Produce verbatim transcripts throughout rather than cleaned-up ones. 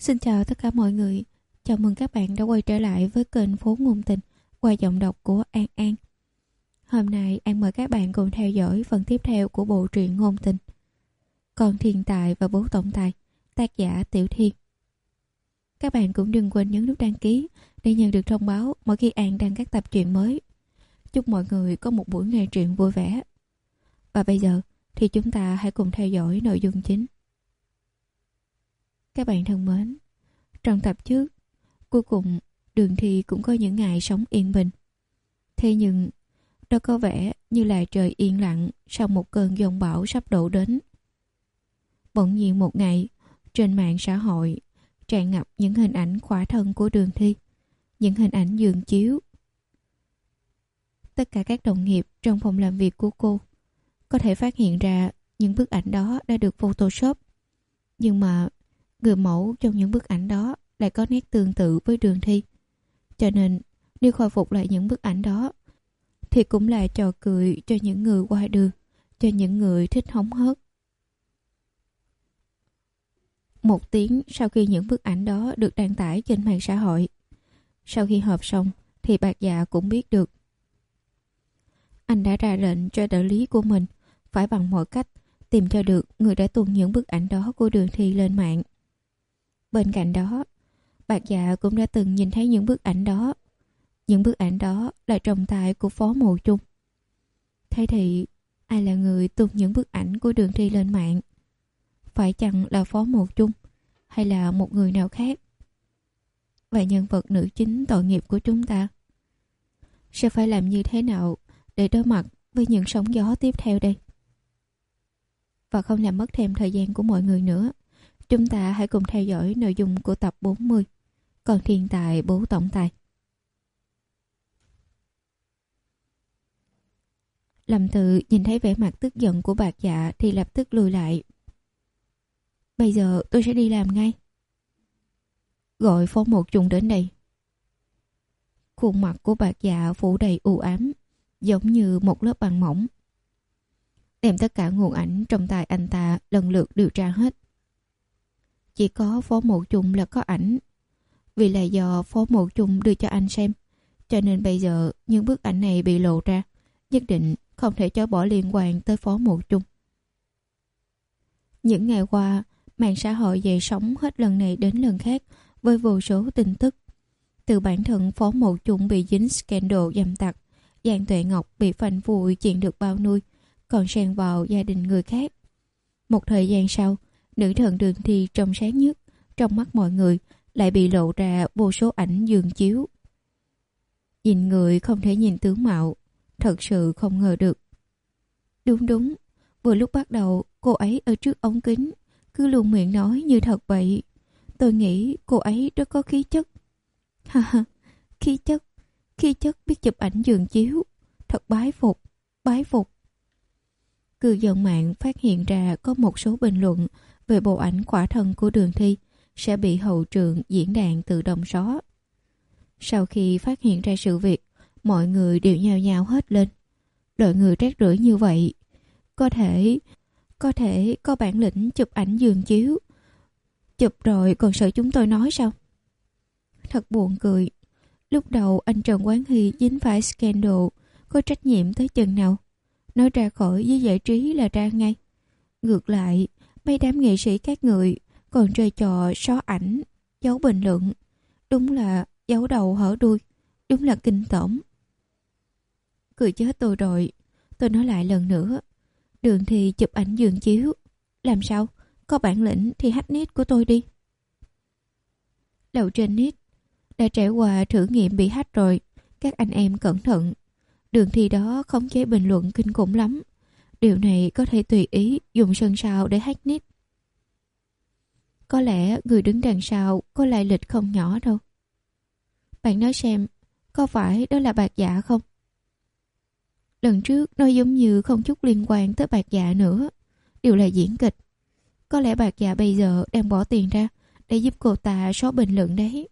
Xin chào tất cả mọi người. Chào mừng các bạn đã quay trở lại với kênh Phố Ngôn Tình qua giọng đọc của An An. Hôm nay An mời các bạn cùng theo dõi phần tiếp theo của bộ truyện ngôn tình Con Thiên Tài và Bố Tổng Tài, tác giả Tiểu Thiên. Các bạn cũng đừng quên nhấn nút đăng ký để nhận được thông báo mỗi khi An đăng các tập truyện mới. Chúc mọi người có một buổi nghe truyện vui vẻ. Và bây giờ thì chúng ta hãy cùng theo dõi nội dung chính. Các bạn thân mến, trong tập trước, cuối cùng Đường Thi cũng có những ngày sống yên bình. Thế nhưng, đó có vẻ như là trời yên lặng sau một cơn giông bão sắp đổ đến. Bỗng nhiên một ngày, trên mạng xã hội tràn ngập những hình ảnh khỏa thân của Đường Thi, những hình ảnh giường chiếu. Tất cả các đồng nghiệp trong phòng làm việc của cô có thể phát hiện ra những bức ảnh đó đã được photoshop. Nhưng mà người mẫu trong những bức ảnh đó lại có nét tương tự với Đường Thi. Cho nên nếu khôi phục lại những bức ảnh đó thì cũng là trò cười cho những người qua đường, cho những người thích hóng hớt. Một tiếng sau khi những bức ảnh đó được đăng tải trên mạng xã hội, sau khi họp xong thì Bạc Dạ cũng biết được. Anh đã ra lệnh cho trợ lý của mình phải bằng mọi cách tìm cho được người đã tung những bức ảnh đó của Đường Thi lên mạng. Bên cạnh đó, Bạc Dạ cũng đã từng nhìn thấy những bức ảnh đó. Những bức ảnh đó là trong tay của Phó Mộ Chung. Thế thì ai là người tung những bức ảnh của Đường Thi lên mạng? Phải chăng là Phó Mộ Chung hay là một người nào khác? Và nhân vật nữ chính tội nghiệp của chúng ta sẽ phải làm như thế nào để đối mặt với những sóng gió tiếp theo đây? Và không làm mất thêm thời gian của mọi người nữa, chúng ta hãy cùng theo dõi nội dung của tập bốn mươi Con Thiên Tài Bố Tổng Tài. Lâm Tự nhìn thấy vẻ mặt tức giận của Bạc Dạ thì lập tức lùi lại. Bây giờ tôi sẽ đi làm ngay. Gọi Phó Một Chung đến đây. Khuôn mặt của Bạc Dạ phủ đầy u ám, giống như một lớp băng mỏng. Đem tất cả nguồn ảnh trong tay anh ta lần lượt điều tra hết. Chỉ có Phó Một Chung là có ảnh. Vì là do Phó Một Chung đưa cho anh xem, cho nên bây giờ những bức ảnh này bị lộ ra, nhất định không thể chối bỏ liên quan tới Phó Một Chung. Những ngày qua, mạng xã hội dậy sóng hết lần này đến lần khác với vô số tin tức. Từ bản thân Phó Một Chung bị dính scandal dâm tặc, Giang Tuệ Ngọc bị phanh phui chuyện được bao nuôi, còn xen vào gia đình người khác. Một thời gian sau, nữ thần Đường Thi trong sáng nhất trong mắt mọi người lại bị lộ ra vô số ảnh giường chiếu. Nhìn người không thể nhìn tướng mạo, thật sự không ngờ được. Đúng đúng, vừa lúc bắt đầu cô ấy ở trước ống kính cứ luôn miệng nói như thật vậy. Tôi nghĩ cô ấy rất có khí chất. Ha ha, khí chất, khí chất biết chụp ảnh giường chiếu, thật bái phục, bái phục. Cư dân mạng phát hiện ra có một số bình luận về bộ ảnh khỏa thân của Đường Thi sẽ bị hậu trường diễn đàn tự động xóa. Sau khi phát hiện ra sự việc, mọi người đều nhao nhao hết lên. Loại người rác rưởi như vậy, có thể, có thể có bản lĩnh chụp ảnh giường chiếu. Chụp rồi còn sợ chúng tôi nói sao? Thật buồn cười. Lúc đầu anh Trần Quán Hy dính phải scandal, có trách nhiệm tới chừng nào? Nói ra khỏi với giải trí là ra ngay. Ngược lại, mấy đám nghệ sĩ các người còn chơi trò xóa ảnh, giấu bình luận. Đúng là giấu đầu hở đuôi, đúng là kinh tởm. Cười chết tôi rồi. Tôi nói lại lần nữa, Đường Thi chụp ảnh giường chiếu. Làm sao? Có bản lĩnh thì hack net của tôi đi. Lầu trên net đã trải qua thử nghiệm bị hack rồi. Các anh em cẩn thận. Đường Thi đó khống chế bình luận kinh khủng lắm. Điều này có thể tùy ý dùng sân sao để hack net. Có lẽ người đứng đằng sau có lai lịch không nhỏ đâu. Bạn nói xem, có phải đó là Bạc Dạ không? Lần trước nó giống như không chút liên quan tới Bạc Dạ nữa. Đều là diễn kịch. Có lẽ Bạc Dạ bây giờ đang bỏ tiền ra để giúp cô ta xóa bình luận đấy.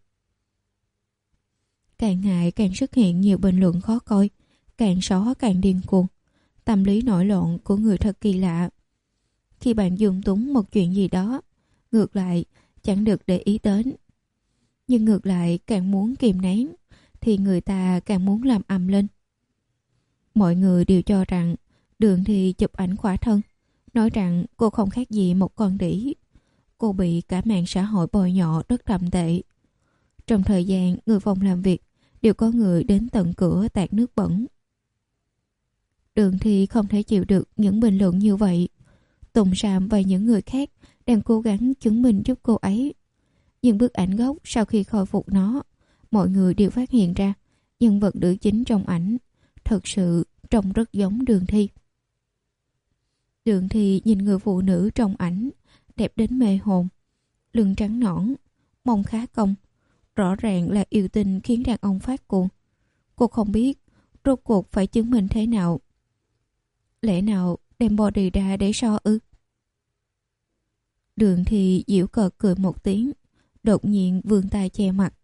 Càng ngày càng xuất hiện nhiều bình luận khó coi, càng xóa càng điên cuồng. Tâm lý nổi loạn của người thật kỳ lạ. Khi bạn dùng túng một chuyện gì đó, ngược lại chẳng được để ý đến. Nhưng ngược lại càng muốn kìm nén thì người ta càng muốn làm ầm lên. Mọi người đều cho rằng Đường Thi chụp ảnh khỏa thân, nói rằng cô không khác gì một con đĩ. Cô bị cả mạng xã hội bôi nhọ rất thậm tệ. Trong thời gian người phòng làm việc đều có người đến tận cửa tạt nước bẩn. Đường Thi không thể chịu được những bình luận như vậy. Tùng Sam và những người khác đang cố gắng chứng minh giúp cô ấy. Nhưng bức ảnh gốc sau khi khôi phục nó, mọi người đều phát hiện ra nhân vật nữ chính trong ảnh thật sự trông rất giống Đường Thi. Đường Thi nhìn người phụ nữ trong ảnh đẹp đến mê hồn, lưng trắng nõn, mông khá cong, rõ ràng là yêu tinh khiến đàn ông phát cuồng. Cô không biết rốt cuộc phải chứng minh thế nào. Lẽ nào đem body ra để so ư? Đường Thi giễu cợt cười một tiếng, đột nhiên vươn tay che mặt.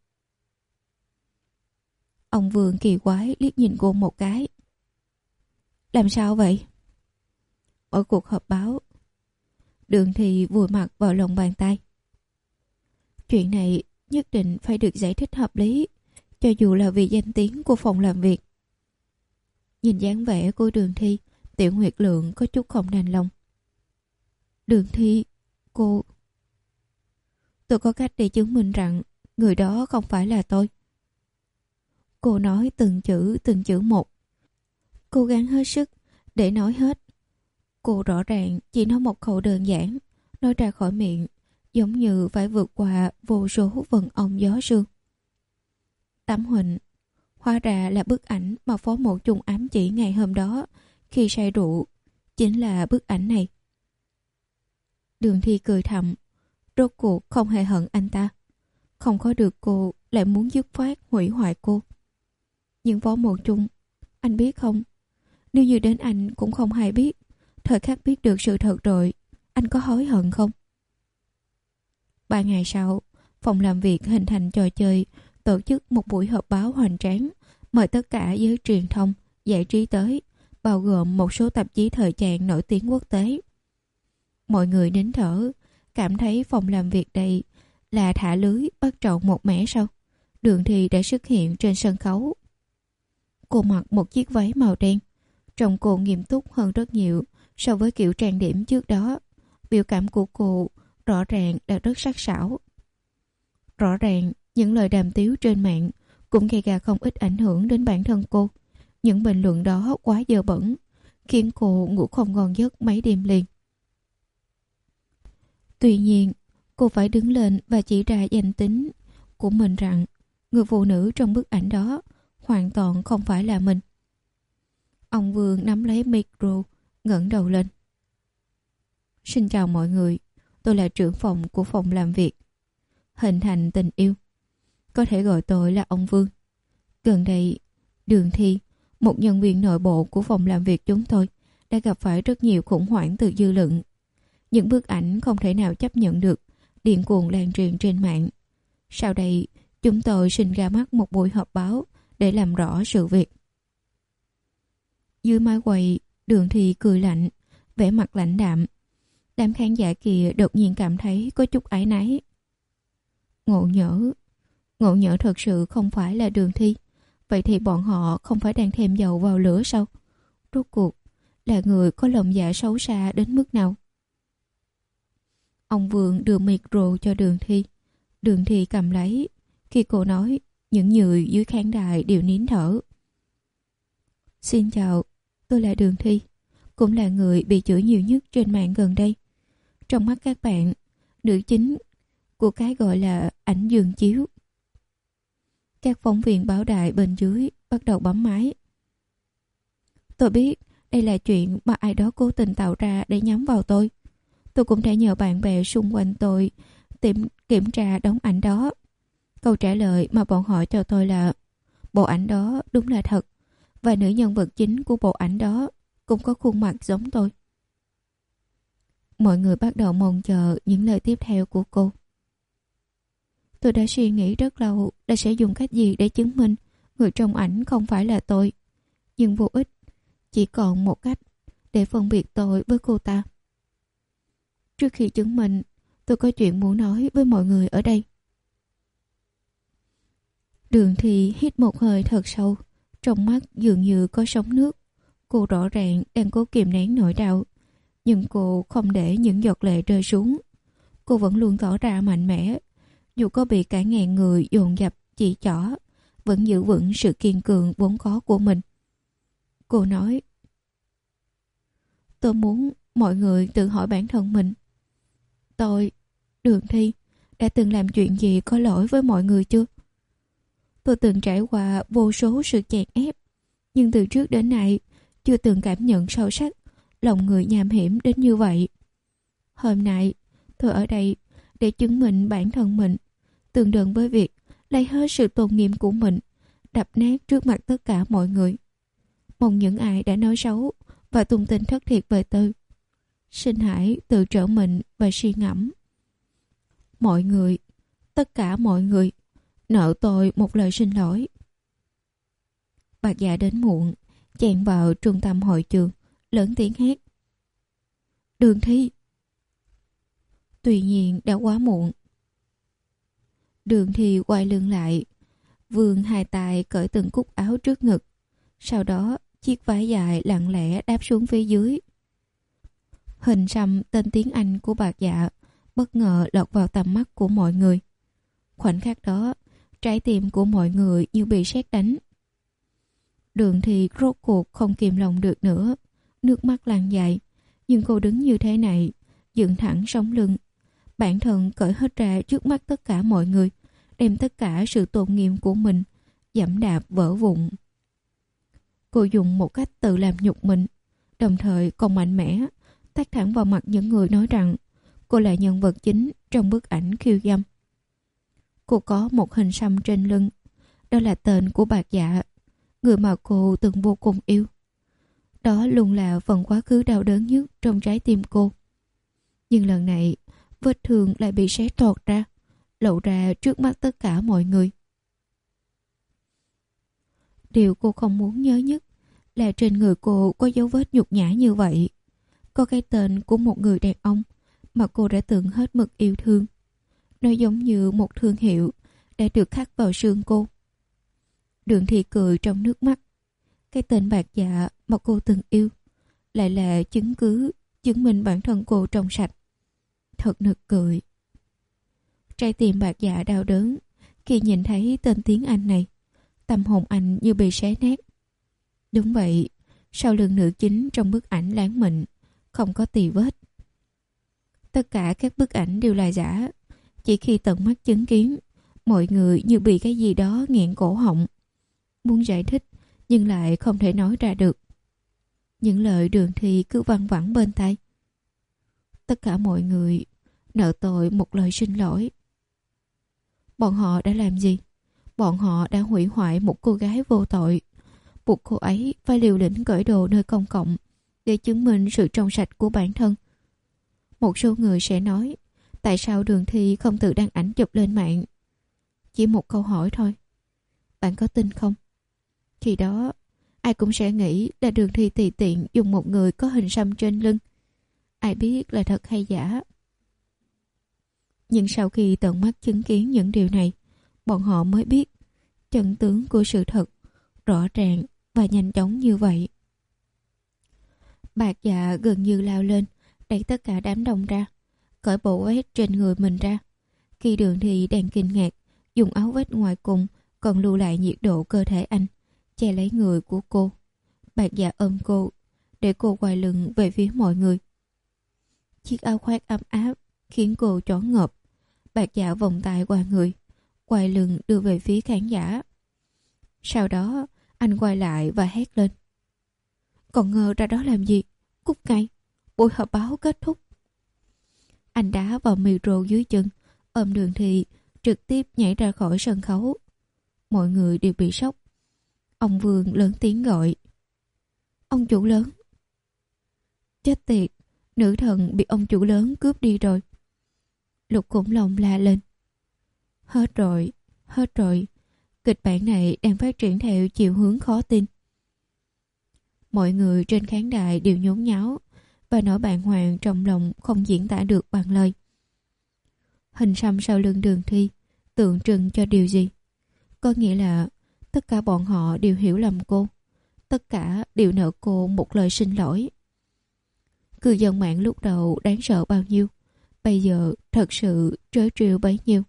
Ông Vương kỳ quái liếc nhìn cô một cái. Làm sao vậy? Ở cuộc họp báo. Đường Thi vùi mặt vào lòng bàn tay. Chuyện này nhất định phải được giải thích hợp lý, cho dù là vì danh tiếng của phòng làm việc. Nhìn dáng vẻ của Đường Thi, Tiểu Nguyệt Lượng có chút không đành lòng. Đường Thi, cô... Tôi có cách để chứng minh rằng người đó không phải là tôi. Cô nói từng chữ từng chữ một, cố gắng hết sức để nói hết. Cô rõ ràng chỉ nói một khẩu đơn giản, nói ra khỏi miệng giống như phải vượt qua vô số vần ong gió sương. Tấm hình hóa ra là bức ảnh mà Phó Mộ Chung ám chỉ ngày hôm đó khi say rượu, chính là bức ảnh này. Đường Thi cười thầm, rốt cuộc không hề hận anh ta. Không có được cô lại muốn dứt khoát hủy hoại cô. Nhưng Phó Mộ Chung, anh biết không, nếu như đến anh cũng không hay biết, thời khắc biết được sự thật rồi, anh có hối hận không? Ba ngày sau, phòng làm việc hình thành trò chơi, tổ chức một buổi họp báo hoành tráng, mời tất cả giới truyền thông, giải trí tới, bao gồm một số tạp chí thời trang nổi tiếng quốc tế. Mọi người nín thở, cảm thấy phòng làm việc đây là thả lưới bắt trộn một mẻ sau. Đường Thi đã xuất hiện trên sân khấu. Cô mặc một chiếc váy màu đen, trông cô nghiêm túc hơn rất nhiều so với kiểu trang điểm trước đó. Biểu cảm của cô rõ ràng là rất sắc sảo. Rõ ràng những lời đàm tiếu trên mạng cũng gây ra không ít ảnh hưởng đến bản thân cô. Những bình luận đó quá dơ bẩn, khiến cô ngủ không ngon giấc mấy đêm liền. Tuy nhiên, cô phải đứng lên và chỉ ra danh tính của mình rằng người phụ nữ trong bức ảnh đó hoàn toàn không phải là mình. Ông Vương nắm lấy micro, ngẩng đầu lên. Xin chào mọi người, tôi là trưởng phòng của phòng làm việc. Hình thành tình yêu. Có thể gọi tôi là ông Vương. Gần đây, Đường Thi, một nhân viên nội bộ của phòng làm việc chúng tôi, đã gặp phải rất nhiều khủng hoảng từ dư luận. Những bức ảnh không thể nào chấp nhận được, điên cuồng lan truyền trên mạng. Sau đây, chúng tôi xin ra mắt một buổi họp báo để làm rõ sự việc. Dưới mái quay, Đường Thi cười lạnh, vẻ mặt lãnh đạm. Đám khán giả kia đột nhiên cảm thấy có chút áy náy. Ngộ nhỡ, ngộ nhỡ thật sự không phải là Đường Thi. Vậy thì bọn họ không phải đang thêm dầu vào lửa sao? Rốt cuộc là người có lòng dạ xấu xa đến mức nào? Ông Vương đưa micro cho Đường Thi. Đường Thi cầm lấy. Khi cô nói, những người dưới khán đài đều nín thở. Xin chào, tôi là Đường Thi, cũng là người bị chửi nhiều nhất trên mạng gần đây. Trong mắt các bạn, nữ chính của cái gọi là ảnh giường chiếu. Các phóng viên báo đài bên dưới bắt đầu bấm máy. Tôi biết đây là chuyện mà ai đó cố tình tạo ra để nhắm vào tôi. Tôi cũng đã nhờ bạn bè xung quanh tôi tìm kiểm tra đống ảnh đó. Câu trả lời mà bọn họ cho tôi là bộ ảnh đó đúng là thật, và nữ nhân vật chính của bộ ảnh đó cũng có khuôn mặt giống tôi. Mọi người bắt đầu mong chờ những lời tiếp theo của cô. Tôi đã suy nghĩ rất lâu là sẽ dùng cách gì để chứng minh người trong ảnh không phải là tôi. Nhưng vô ích, chỉ còn một cách để phân biệt tôi với cô ta. Trước khi chứng minh, Tôi có chuyện muốn nói với mọi người ở đây. Đường Thi hít một hơi thật sâu, trong mắt dường như có sóng nước. Cô rõ ràng đang cố kìm nén nỗi đau, nhưng cô không để những giọt lệ rơi xuống. Cô vẫn luôn tỏ ra mạnh mẽ, dù có bị cả ngàn người dồn dập chỉ trỏ, vẫn giữ vững sự kiên cường vốn có của mình. Cô nói, tôi muốn mọi người tự hỏi bản thân mình. Tôi, Đường Thi, đã từng làm chuyện gì có lỗi với mọi người chưa? Tôi từng trải qua vô số sự chèn ép, nhưng từ trước đến nay chưa từng cảm nhận sâu sắc lòng người nham hiểm đến như vậy. Hôm nay tôi ở đây để chứng minh bản thân mình, tương đương với việc lấy hết sự tôn nghiêm của mình, đập nát trước mặt tất cả mọi người. Mong những ai đã nói xấu và tung tin thất thiệt về tôi, xin hãy tự trở mình và suy ngẫm. Mọi người, tất cả mọi người, nợ tôi một lời xin lỗi. Bạc Dạ đến muộn, chen vào trung tâm hội trường, lớn tiếng hét. Đường Thi! Tuy nhiên đã quá muộn. Đường Thi quay lưng lại, vươn hai tay cởi từng cúc áo trước ngực. Sau đó chiếc váy dài lặng lẽ đáp xuống phía dưới. Hình xăm tên tiếng Anh của Bạc Dạ bất ngờ lọt vào tầm mắt của mọi người. Khoảnh khắc đó, trái tim của mọi người như bị sét đánh. Đường Thi rốt cuộc không kìm lòng được nữa, nước mắt lan dài, nhưng cô đứng như thế này, dựng thẳng sống lưng, bản thân cởi hết ra trước mắt tất cả mọi người, đem tất cả sự tôn nghiêm của mình giẫm đạp vỡ vụn. Cô dùng một cách tự làm nhục mình, đồng thời còn mạnh mẽ tát thẳng vào mặt những người nói rằng cô là nhân vật chính trong bức ảnh khiêu dâm. Cô có một hình xăm trên lưng, đó là tên của Bạc Dạ, người mà cô từng vô cùng yêu. Đó luôn là phần quá khứ đau đớn nhất trong trái tim cô. Nhưng lần này, vết thương lại bị xé toạc ra, lộ ra trước mắt tất cả mọi người. Điều cô không muốn nhớ nhất là trên người cô có dấu vết nhục nhã như vậy. Có cái tên của một người đàn ông mà cô đã từng hết mực yêu thương. Nó giống như một thương hiệu đã được khắc vào xương cô. Đường Thi cười trong nước mắt. Cái tên Bạc Dạ mà cô từng yêu lại là chứng cứ chứng minh bản thân cô trong sạch. Thật nực cười. Trái tim Bạc Dạ đau đớn khi nhìn thấy tên tiếng Anh này. Tâm hồn anh như bị xé nát. Đúng vậy, sau lưng nữ chính trong bức ảnh láng mịn không có tì vết. Tất cả các bức ảnh đều là giả. Chỉ khi tận mắt chứng kiến, mọi người như bị cái gì đó nghẹn cổ họng, muốn giải thích nhưng lại không thể nói ra được. Những lời Đường Thi cứ văng vẳng bên tai. Tất cả mọi người nợ tôi một lời xin lỗi. Bọn họ đã làm gì? Bọn họ đã hủy hoại một cô gái vô tội, buộc cô ấy phải liều lĩnh cởi đồ nơi công cộng để chứng minh sự trong sạch của bản thân. Một số người sẽ nói, tại sao Đường Thi không tự đăng ảnh chụp lên mạng? Chỉ một câu hỏi thôi. Bạn có tin không? Khi đó, ai cũng sẽ nghĩ là Đường Thi tùy tiện dùng một người có hình xăm trên lưng. Ai biết là thật hay giả. Nhưng sau khi tận mắt chứng kiến những điều này, bọn họ mới biết chân tướng của sự thật rõ ràng và nhanh chóng như vậy. Bạc Dạ gần như lao lên, đẩy tất cả đám đông ra, cởi bộ vest trên người mình ra. Khi Đường Thi đang kinh ngạc, dùng áo vest ngoài cùng còn lưu lại nhiệt độ cơ thể anh, che lấy người của cô. Bạc Dạ ôm cô, để cô quay lưng về phía mọi người. Chiếc áo khoác ấm áp khiến cô choáng ngợp. Bạc Dạ vòng tay qua người, quay lưng đưa về phía khán giả. Sau đó, anh quay lại và hét lên. Còn ngờ ra đó làm gì? Cút ngay, buổi họp báo kết thúc. Anh đá vào micro dưới chân, ôm Đường Thi trực tiếp nhảy ra khỏi sân khấu. Mọi người đều bị sốc. Ông Vương lớn tiếng gọi. Ông chủ lớn. Chết tiệt, nữ thần bị ông chủ lớn cướp đi rồi. Lục Khủng Long la lên. Hết rồi, hết rồi. Kịch bản này đang phát triển theo chiều hướng khó tin. Mọi người trên khán đài đều nhốn nháo và nỗi bàng hoàng trong lòng không diễn tả được bằng lời. Hình xăm sau lưng Đường Thi tượng trưng cho điều gì? Có nghĩa là tất cả bọn họ đều hiểu lầm cô, tất cả đều nợ cô một lời xin lỗi. Cư dân mạng lúc đầu đáng sợ bao nhiêu, bây giờ thật sự trớ trêu bấy nhiêu.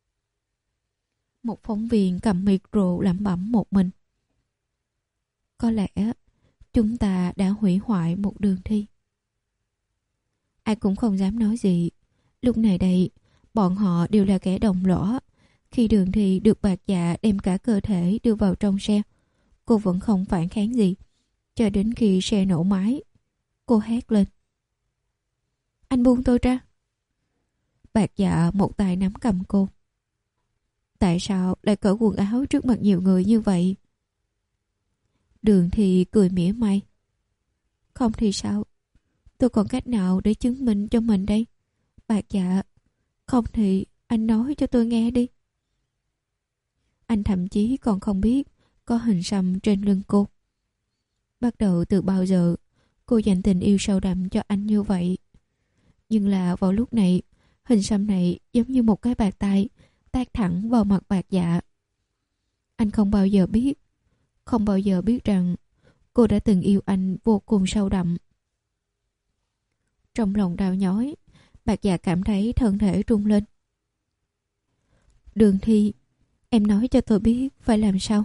Một phóng viên cầm micro lẩm bẩm một mình. Có lẽ chúng ta đã hủy hoại một Đường Thi. Ai cũng không dám nói gì. Lúc này đây, bọn họ đều là kẻ đồng lõa. Khi Đường Thi được Bạc Dạ đem cả cơ thể đưa vào trong xe, cô vẫn không phản kháng gì. Cho đến khi xe nổ máy, cô hét lên: Anh buông tôi ra. Bạc Dạ một tay nắm cầm cô. Tại sao lại cởi quần áo trước mặt nhiều người như vậy? Đường Thi cười mỉa mai. Không thì sao? Tôi còn cách nào để chứng minh cho mình đây? Bạc Dạ, không thì anh nói cho tôi nghe đi. Anh thậm chí còn không biết có hình xăm trên lưng cô. Bắt đầu từ bao giờ cô dành tình yêu sâu đậm cho anh như vậy? Nhưng là vào lúc này, hình xăm này giống như một cái bàn tay tát thẳng vào mặt Bạc Dạ. Anh không bao giờ biết, không bao giờ biết rằng cô đã từng yêu anh vô cùng sâu đậm. Trong lòng đau nhói, Bạc Dạ cảm thấy thân thể rung lên. Đường Thi, em nói cho tôi biết phải làm sao?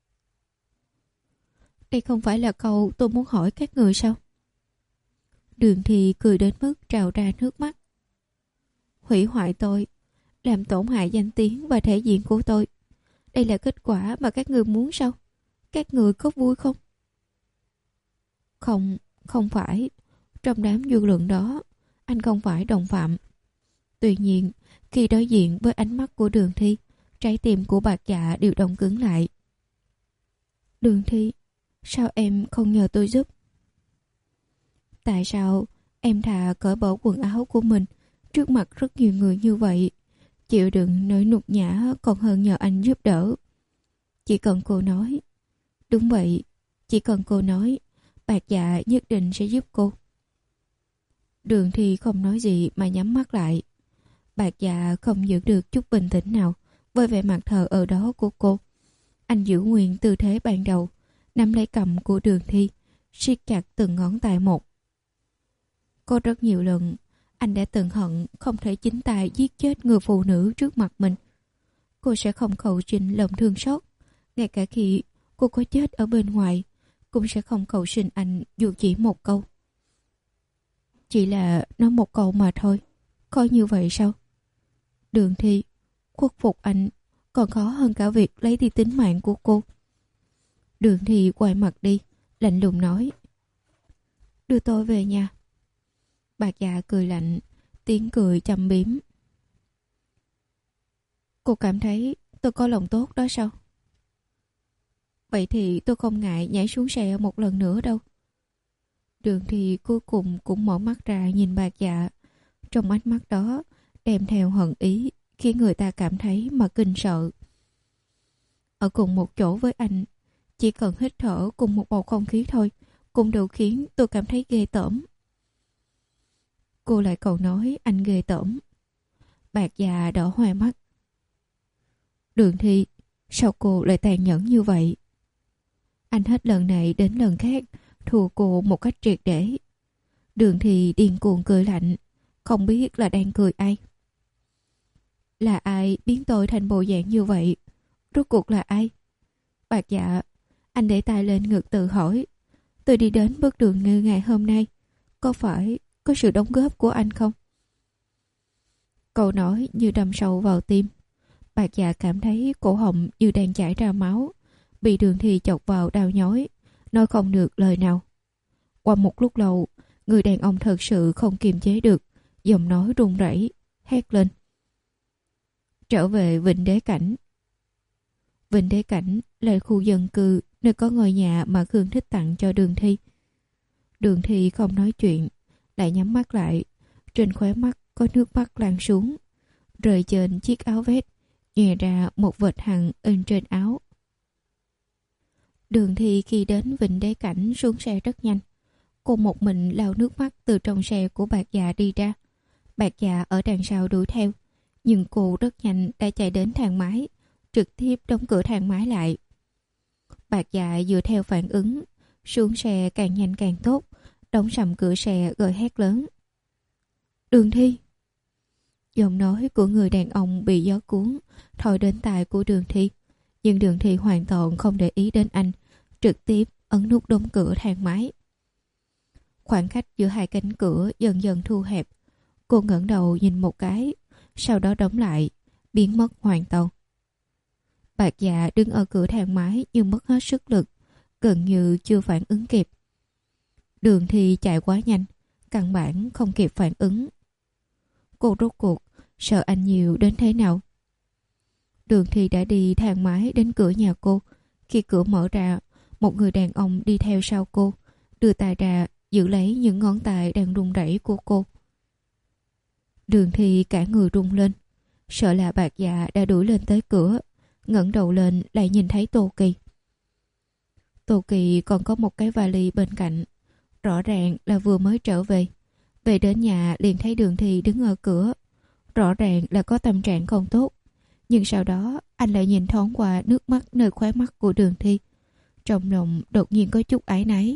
Đây không phải là câu tôi muốn hỏi các người sao? Đường Thi cười đến mức trào ra nước mắt. Hủy hoại tôi, làm tổn hại danh tiếng và thể diện của tôi. Đây là kết quả mà các người muốn sao? Các người có vui không? Không, không phải. Trong đám dư luận đó, anh không phải đồng phạm. Tuy nhiên, khi đối diện với ánh mắt của Đường Thi, trái tim của Bạc Dạ đều đông cứng lại. Đường Thi, sao em không nhờ tôi giúp? Tại sao em thà cởi bỏ quần áo của mình trước mặt rất nhiều người như vậy, chịu đựng nỗi nhục nhã còn hơn nhờ anh giúp đỡ? Chỉ cần cô nói. Đúng vậy, chỉ cần cô nói, Bạc Dạ nhất định sẽ giúp cô. Đường Thi không nói gì mà nhắm mắt lại. Bạc Dạ không giữ được chút bình tĩnh nào với vẻ mặt thờ ơ đó của cô. Anh giữ nguyên tư thế ban đầu, nắm lấy cầm của Đường Thi, siết chặt từng ngón tay một. Có rất nhiều lần, anh đã từng hận không thể chính tay giết chết người phụ nữ trước mặt mình. Cô sẽ không cầu xin lòng thương xót, ngay cả khi cô có chết ở bên ngoài, cũng sẽ không cầu xin anh dù chỉ một câu. Chỉ là nói một câu mà thôi, coi như vậy sao? Đường Thi, khuất phục anh còn khó hơn cả việc lấy đi tính mạng của cô. Đường Thi quay mặt đi, lạnh lùng nói: Đưa tôi về nhà. Bạc Dạ cười lạnh, tiếng cười châm biếm. Cô cảm thấy tôi có lòng tốt đó sao? Vậy thì tôi không ngại nhảy xuống xe một lần nữa đâu. Đường Thi cuối cùng cũng mở mắt ra nhìn Bạc Dạ. Trong ánh mắt đó đem theo hận ý, khiến người ta cảm thấy mà kinh sợ. Ở cùng một chỗ với anh, chỉ cần hít thở cùng một bầu không khí thôi cũng đủ khiến tôi cảm thấy ghê tởm. Cô lại còn nói anh ghê tởm. Bạc Dạ đỏ hoe mắt. Đường Thi, sao cô lại tàn nhẫn như vậy? Anh hết lần này đến lần khác thua cô một cách triệt để. Đường Thi điên cuồng cười lạnh, không biết là đang cười ai. Là ai biến tôi thành bộ dạng như vậy? Rốt cuộc là ai? Bạc Dạ, anh để tay lên ngực tự hỏi, tôi đi đến bước đường như ngày hôm nay, có phải có sự đóng góp của anh không? Câu nói như đâm sâu vào tim. Bạc Dạ cảm thấy cổ họng như đang chảy ra máu, bị Đường Thi chọc vào đau nhói, nói không được lời nào. Qua một lúc lâu, người đàn ông thật sự không kiềm chế được, giọng nói run rẩy, hét lên: Trở về Vịnh Đế Cảnh. Vịnh Đế Cảnh là khu dân cư nơi có ngôi nhà mà Khương Thích tặng cho Đường Thi. Đường Thi không nói chuyện, lại nhắm mắt lại, trên khóe mắt có nước mắt lan xuống, rơi trên chiếc áo vest, nhòe ra một vệt hằn in trên áo. Đường Thi khi đến Vịnh Đế Cảnh xuống xe rất nhanh. Cô một mình lau nước mắt từ trong xe của Bạc Dạ đi ra. Bạc Dạ ở đằng sau đuổi theo, Nhưng cô rất nhanh đã chạy đến thang máy, trực tiếp đóng cửa thang máy lại. Bạc Dạ dựa theo phản ứng, xuống xe càng nhanh càng tốt, đóng sầm cửa xe rồi hét lớn. Đường Thi! Giọng nói của người đàn ông bị gió cuốn, thổi đến tai của Đường Thi. Nhưng Đường Thi hoàn toàn không để ý đến anh, trực tiếp ấn nút đóng cửa thang máy. Khoảng cách giữa hai cánh cửa dần dần thu hẹp. Cô ngẩng đầu nhìn một cái, sau đó đóng lại, biến mất hoàn toàn. Bạc Dạ đứng ở cửa thang máy nhưng mất hết sức lực, gần như chưa phản ứng kịp. Đường Thi chạy quá nhanh, căn bản không kịp phản ứng. Cô rốt cuộc sợ anh nhiều đến thế nào? Đường Thi đã đi thang máy đến cửa nhà cô. Khi cửa mở ra, một người đàn ông đi theo sau cô, đưa tay ra giữ lấy những ngón tay đang run rẩy của cô. Đường Thi cả người run lên, sợ là Bạc Dạ đã đuổi lên tới cửa. Ngẩng đầu lên lại nhìn thấy Tô Kỳ. Tô Kỳ còn có một cái vali bên cạnh, rõ ràng là vừa mới trở về. Về đến nhà liền thấy Đường Thi đứng ở cửa, rõ ràng là có tâm trạng không tốt. Nhưng sau đó anh lại nhìn thoáng qua nước mắt nơi khóe mắt của Đường Thi, trong lòng đột nhiên có chút áy náy.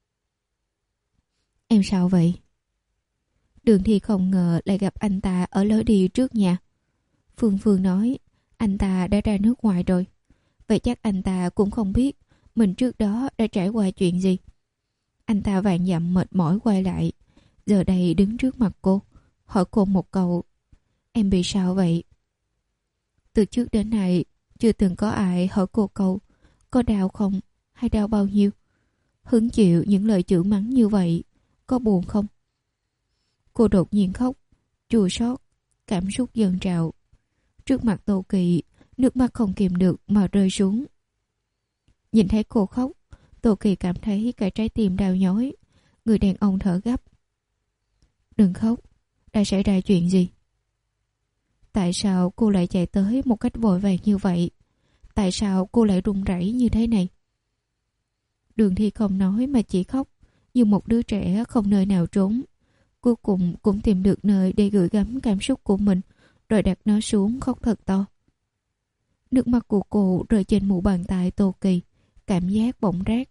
Em sao vậy? Đường Thi không ngờ lại gặp anh ta ở lối đi trước nhà. Phương Phương nói anh ta đã ra nước ngoài rồi. Vậy chắc anh ta cũng không biết mình trước đó đã trải qua chuyện gì. Anh ta vạn dặm mệt mỏi quay lại, giờ đây đứng trước mặt cô, hỏi cô một câu. Em bị sao vậy? Từ trước đến nay chưa từng có ai hỏi cô câu có đau không hay đau bao nhiêu. Hứng chịu những lời chửi mắng như vậy, có buồn không? Cô đột nhiên khóc, chua xót, cảm xúc dâng trào. Trước mặt Tô Kỳ, nước mắt không kìm được mà rơi xuống. Nhìn thấy cô khóc, Tô Kỳ cảm thấy cả trái tim đau nhói. Người đàn ông thở gấp. Đừng khóc, đã xảy ra chuyện gì? Tại sao cô lại chạy tới một cách vội vàng như vậy? Tại sao cô lại run rẩy như thế này? Đường Thi không nói mà chỉ khóc, như một đứa trẻ không nơi nào trốn. Cuối cùng cũng tìm được nơi để gửi gắm cảm xúc của mình, rồi đặt nó xuống khóc thật to. Nước mắt của cô rơi trên mu bàn tay Tô Kỳ, cảm giác bỏng rát.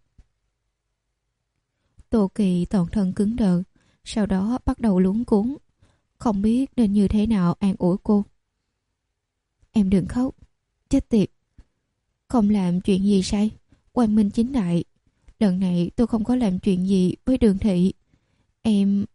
Tô Kỳ toàn thân cứng đờ, sau đó bắt đầu luống cuống, không biết nên như thế nào an ủi cô. Em đừng khóc, chết tiệt. Không làm chuyện gì sai, quang minh chính đại. Lần này tôi không có làm chuyện gì với Đường Thị. Em...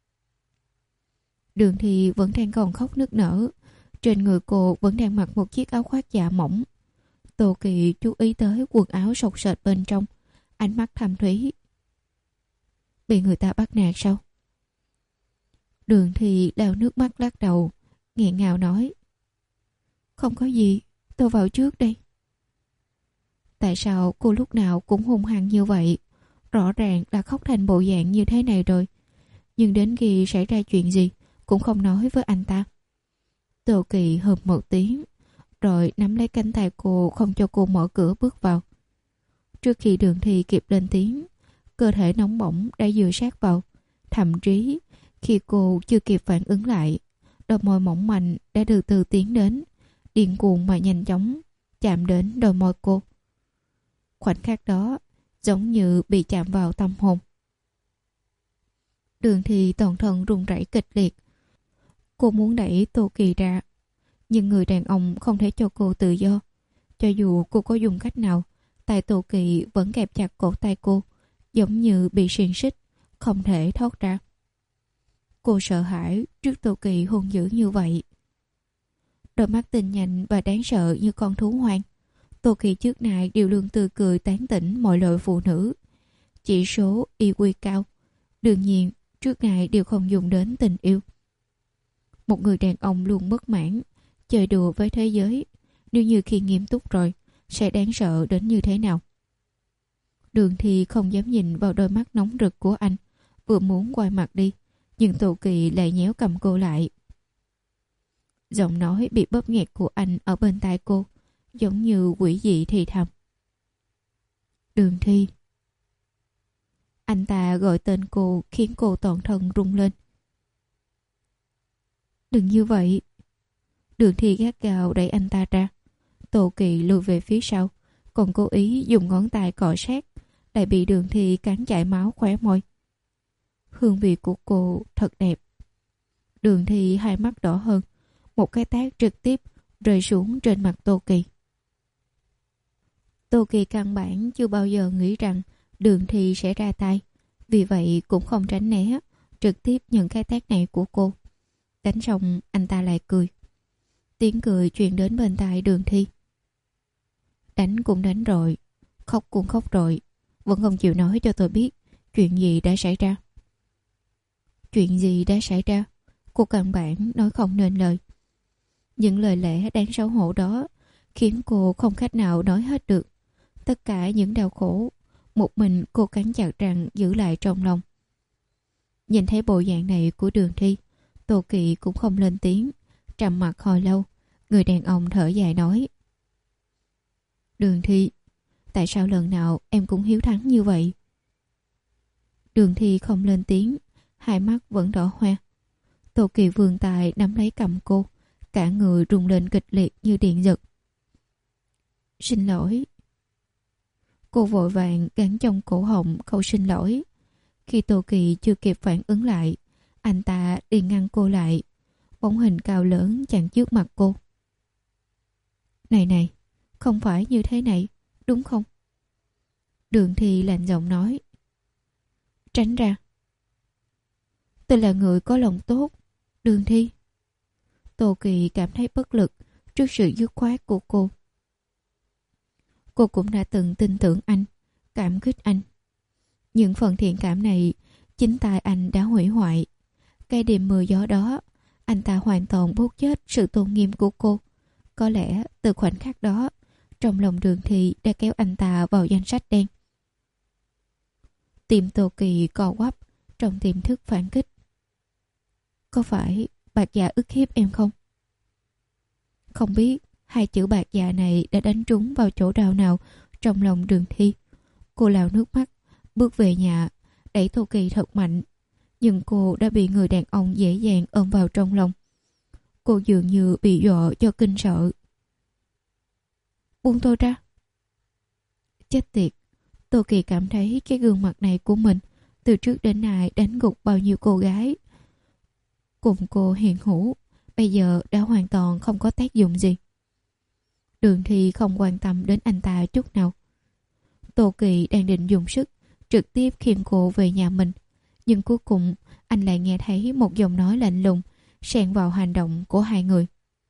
Đường Thị vẫn đang còn khóc nức nở. Trên người cô vẫn đang mặc một chiếc áo khoác dạ mỏng. Tô Kỳ chú ý tới quần áo sột sệt bên trong, ánh mắt thâm thúy. Bị người ta bắt nạt sao? Đường Thị lau nước mắt lắc đầu, nghẹn ngào nói. Không có gì, tôi vào trước đây. Tại sao cô lúc nào cũng hung hăng như vậy? Rõ ràng là khóc thành bộ dạng như thế này rồi. Nhưng đến khi xảy ra chuyện gì cũng không nói với anh ta. Tô Kỳ hừ một tiếng, rồi nắm lấy cánh tay cô không cho cô mở cửa bước vào. Trước khi Đường Thi kịp lên tiếng, cơ thể nóng bỏng đã dựa sát vào. Thậm chí khi cô chưa kịp phản ứng lại, đôi môi mỏng manh đã từ từ tiến đến, điên cuồng mà nhanh chóng chạm đến đôi môi cô. Khoảnh khắc đó giống như bị chạm vào tâm hồn. Đường Thi toàn thân run rẩy kịch liệt. Cô muốn đẩy Tô Kỳ ra, nhưng người đàn ông không thể cho cô tự do. Cho dù cô có dùng cách nào, tay Tô Kỳ vẫn kẹp chặt cổ tay cô, giống như bị xiềng xích, không thể thoát ra. Cô sợ hãi trước Tô Kỳ hung dữ như vậy. Đôi mắt tinh nhanh và đáng sợ như con thú hoang. Tô Kỳ trước nay đều luôn tươi cười tán tỉnh mọi loại phụ nữ. Chỉ số i quy cao, đương nhiên trước nay đều không dùng đến tình yêu. Một người đàn ông luôn bất mãn, chơi đùa với thế giới, nếu như khi nghiêm túc rồi, sẽ đáng sợ đến như thế nào. Đường Thi không dám nhìn vào đôi mắt nóng rực của anh, vừa muốn quay mặt đi, nhưng Tô Kỳ lại nhéo cầm cô lại. Giọng nói bị bóp nghẹt của anh ở bên tai cô, giống như quỷ dị thì thầm. Đường Thi. Anh ta gọi tên cô khiến cô toàn thân rung lên. Đừng như vậy. Đường Thi gắt gao đẩy anh ta ra. Tô Kỳ lùi về phía sau, còn cố ý dùng ngón tay cọ sát, lại bị Đường Thi cắn chảy máu khóe môi. Hương vị của cô thật đẹp. Đường Thi hai mắt đỏ hơn, một cái tát trực tiếp rơi xuống trên mặt Tô Kỳ. Tô Kỳ căn bản chưa bao giờ nghĩ rằng Đường Thi sẽ ra tay, vì vậy cũng không tránh né, trực tiếp nhận cái tát này của cô. Đánh xong anh ta lại cười. Tiếng cười truyền đến bên tai Đường Thi. Đánh cũng đánh rồi, khóc cũng khóc rồi, vẫn không chịu nói cho tôi biết chuyện gì đã xảy ra. Chuyện gì đã xảy ra? Cô căn bản nói không nên lời. Những lời lẽ đáng xấu hổ đó khiến cô không cách nào nói hết được. Tất cả những đau khổ, một mình cô cắn chặt răng giữ lại trong lòng. Nhìn thấy bộ dạng này của Đường Thi, Tô Kỳ cũng không lên tiếng, trầm mặc hồi lâu. Người đàn ông thở dài nói: Đường Thi, tại sao lần nào em cũng hiếu thắng như vậy? Đường Thi không lên tiếng, hai mắt vẫn đỏ hoe. Tô Kỳ vươn tay nắm lấy cầm cô, cả người rung lên kịch liệt như điện giật. Xin lỗi. Cô vội vàng gắn trong cổ họng câu xin lỗi. Khi Tô Kỳ chưa kịp phản ứng lại, anh ta đi ngăn cô lại. Bóng hình cao lớn chặn trước mặt cô. Này này, không phải như thế này, đúng không? Đường Thi lạnh giọng nói. Tránh ra. Tôi là người có lòng tốt, Đường Thi. Tô Kỳ cảm thấy bất lực trước sự dứt khoát của cô. Cô cũng đã từng tin tưởng anh, cảm kích anh. Những phần thiện cảm này, chính tay anh đã hủy hoại. Cái đêm mưa gió đó, anh ta hoàn toàn bóp chết sự tôn nghiêm của cô. Có lẽ từ khoảnh khắc đó, trong lòng Đường Thi đã kéo anh ta vào danh sách đen. Tim Tô Kỳ co quắp trong tiềm thức phản kích. Có phải bạc dạ ức hiếp em không? Không biết hai chữ bạc dạ này đã đánh trúng vào chỗ đau nào trong lòng Đường Thi. Cô lau nước mắt, bước về nhà, đẩy Tô Kỳ thật mạnh. Nhưng cô đã bị người đàn ông dễ dàng ôm vào trong lòng. Cô dường như bị dọa cho kinh sợ. Buông tôi ra. Chết tiệt. Tô Kỳ cảm thấy cái gương mặt này của mình từ trước đến nay đánh gục bao nhiêu cô gái. Cùng cô hiện hữu, bây giờ đã hoàn toàn không có tác dụng gì. Đường Thi không quan tâm đến anh ta chút nào. Tô Kỳ đang định dùng sức trực tiếp khiêng cô về nhà mình, nhưng cuối cùng anh lại nghe thấy một giọng nói lạnh lùng xen vào hành động của hai người.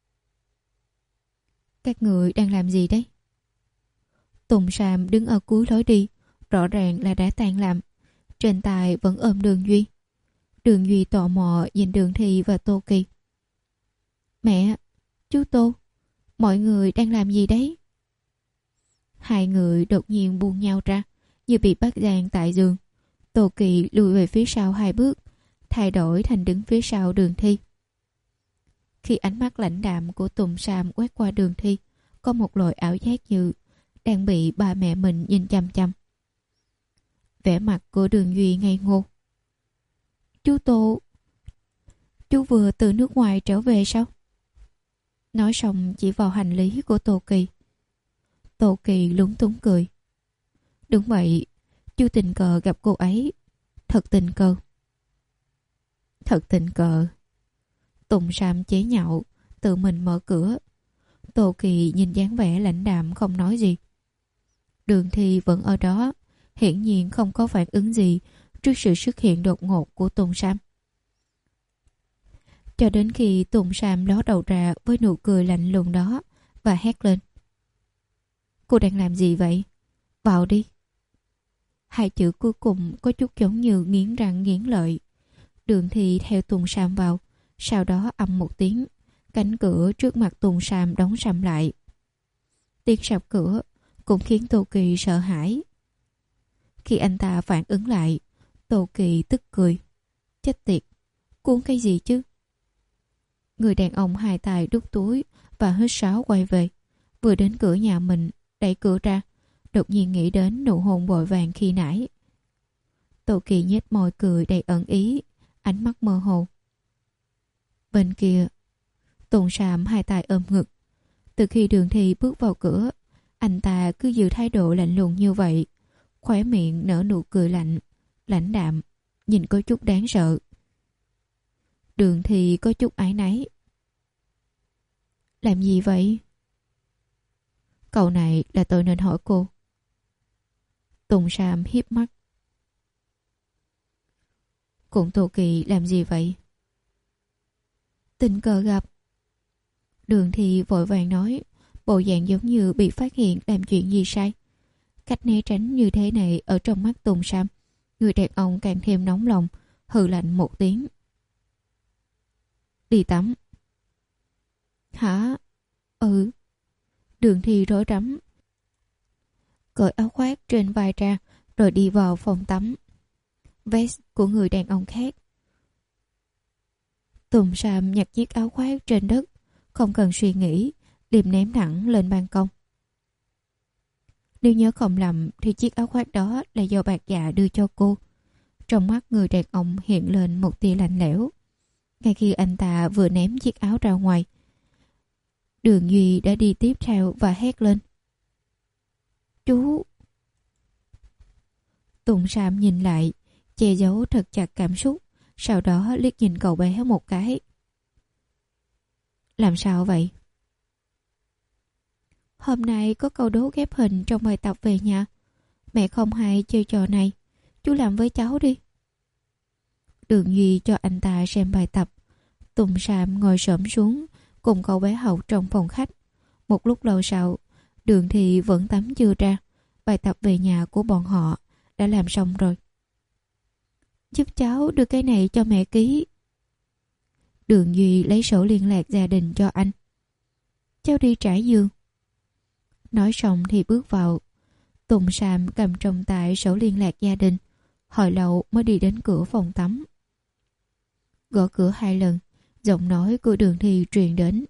Các người đang làm gì đấy? Tùng Sam đứng ở cuối lối đi, rõ ràng là đã tan làm. Trên tay vẫn ôm Đường Duy. Đường Duy tò mò nhìn Đường Thi và Tô Kỳ. Mẹ, chú Tô, mọi người đang làm gì đấy? Hai người đột nhiên buông nhau ra, như bị bắt giam tại giường. Tô Kỳ lùi về phía sau hai bước, thay đổi thành đứng phía sau Đường Thi. Khi ánh mắt lãnh đạm của Tùng Sam quét qua Đường Thi, có một loại ảo giác như đang bị ba mẹ mình nhìn chăm chăm. Vẻ mặt của Đường Duy ngây ngô. Chú Tô, chú vừa từ nước ngoài trở về sao? Nói xong chỉ vào hành lý của Tô Kỳ. Tô Kỳ lúng túng cười. Đúng vậy, chú tình cờ gặp cô ấy. Thật tình cờ. Thật tình cờ. Tùng Sam chế nhạo, tự mình mở cửa. Tô Kỳ nhìn dáng vẻ lãnh đạm không nói gì. Đường Thi vẫn ở đó, hiển nhiên không có phản ứng gì trước sự xuất hiện đột ngột của Tùng Sam. Cho đến khi Tùng Sam ló đầu ra với nụ cười lạnh lùng đó và hét lên. Cô đang làm gì vậy? Vào đi. Hai chữ cuối cùng có chút giống như nghiến răng nghiến lợi. Đường Thi theo Tùng Sam vào, sau đó ầm một tiếng, cánh cửa trước mặt Tùng Sam đóng sầm lại. Tiếng sập cửa cũng khiến Tô Kỳ sợ hãi. Khi anh ta phản ứng lại, Tô Kỳ tức cười. Chết tiệt, cuốn cái gì chứ? Người đàn ông hai tay đút túi và hít sáo quay về. Vừa đến cửa nhà mình, đẩy cửa ra, đột nhiên nghĩ đến nụ hôn vội vàng khi nãy. Tô Kỳ nhếch môi cười đầy ẩn ý, ánh mắt mơ hồ. Bên kia, Tùng Sàm hai tay ôm ngực. Từ khi Đường Thi bước vào cửa, anh ta cứ giữ thái độ lạnh lùng như vậy, khóe miệng nở nụ cười lạnh, lãnh đạm, nhìn có chút đáng sợ. Đường Thi có chút áy náy. Làm gì vậy? Câu này là tôi nên hỏi cô. Tùng Sàm hiếp mắt. Cũng Tô Kỳ làm gì vậy? Tình cờ gặp. Đường Thi vội vàng nói, bộ dạng giống như bị phát hiện làm chuyện gì sai. Cách né tránh như thế này ở trong mắt Tùng Sàm, người đàn ông càng thêm nóng lòng, hừ lạnh một tiếng. Đi tắm. Hả? Ừ. Đường Thi rối rắm, cởi áo khoác trên vai ra rồi đi vào phòng tắm. Vest của người đàn ông khác. Tùng Sàm nhặt chiếc áo khoác trên đất, không cần suy nghĩ, liền ném thẳng lên ban công. Nếu nhớ không lầm thì chiếc áo khoác đó là do Bạc Dạ đưa cho cô. Trong mắt người đàn ông hiện lên một tia lạnh lẽo. Ngay khi anh ta vừa ném chiếc áo ra ngoài, Đường Duy đã đi tiếp theo và hét lên. Chú! Tùng Sàm nhìn lại, che giấu thật chặt cảm xúc, sau đó liếc nhìn cậu bé một cái. Làm sao vậy? Hôm nay có câu đố ghép hình trong bài tập về nhà. Mẹ không hay chơi trò này, chú làm với cháu đi. Đường Duy cho anh ta xem bài tập. Tùng Sàm ngồi xổm xuống cùng cậu bé học trong phòng khách. Một lúc lâu sau, Đường Thị vẫn tắm chưa ra. Bài tập về nhà của bọn họ đã làm xong rồi. Giúp cháu đưa cái này cho mẹ ký. Đường Duy lấy sổ liên lạc gia đình cho anh. Cháu đi trải giường. Nói xong thì bước vào. Tùng Sàm cầm trong tay sổ liên lạc gia đình, hồi lâu mới đi đến cửa phòng tắm. Gõ cửa hai lần, giọng nói của Đường Thi truyền đến.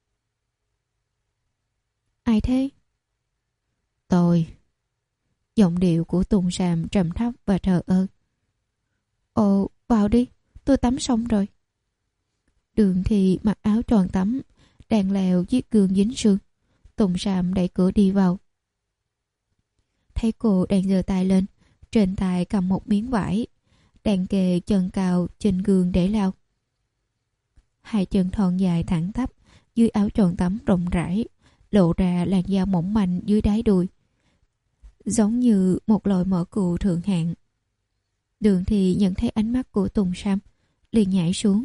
Ai thế? Tôi. Giọng điệu của Tùng Sàm trầm thấp và thờ ơ. Ồ, vào đi, tôi tắm xong rồi. Đường Thi mặc áo tròn tắm, đang lèo chiếc gương dính sương. Tùng Sàm đẩy cửa đi vào. Thấy cô đang giơ tay lên, trên tay cầm một miếng vải, đang kề chân cao trên gương để lau. Hai chân thon dài thẳng tắp dưới áo tròn tắm rộng rãi, lộ ra làn da mỏng manh dưới đáy đùi, giống như một loại mỡ cừu thượng hạng. Đường Thì nhận thấy ánh mắt của Tùng Sàm, liền nhảy xuống.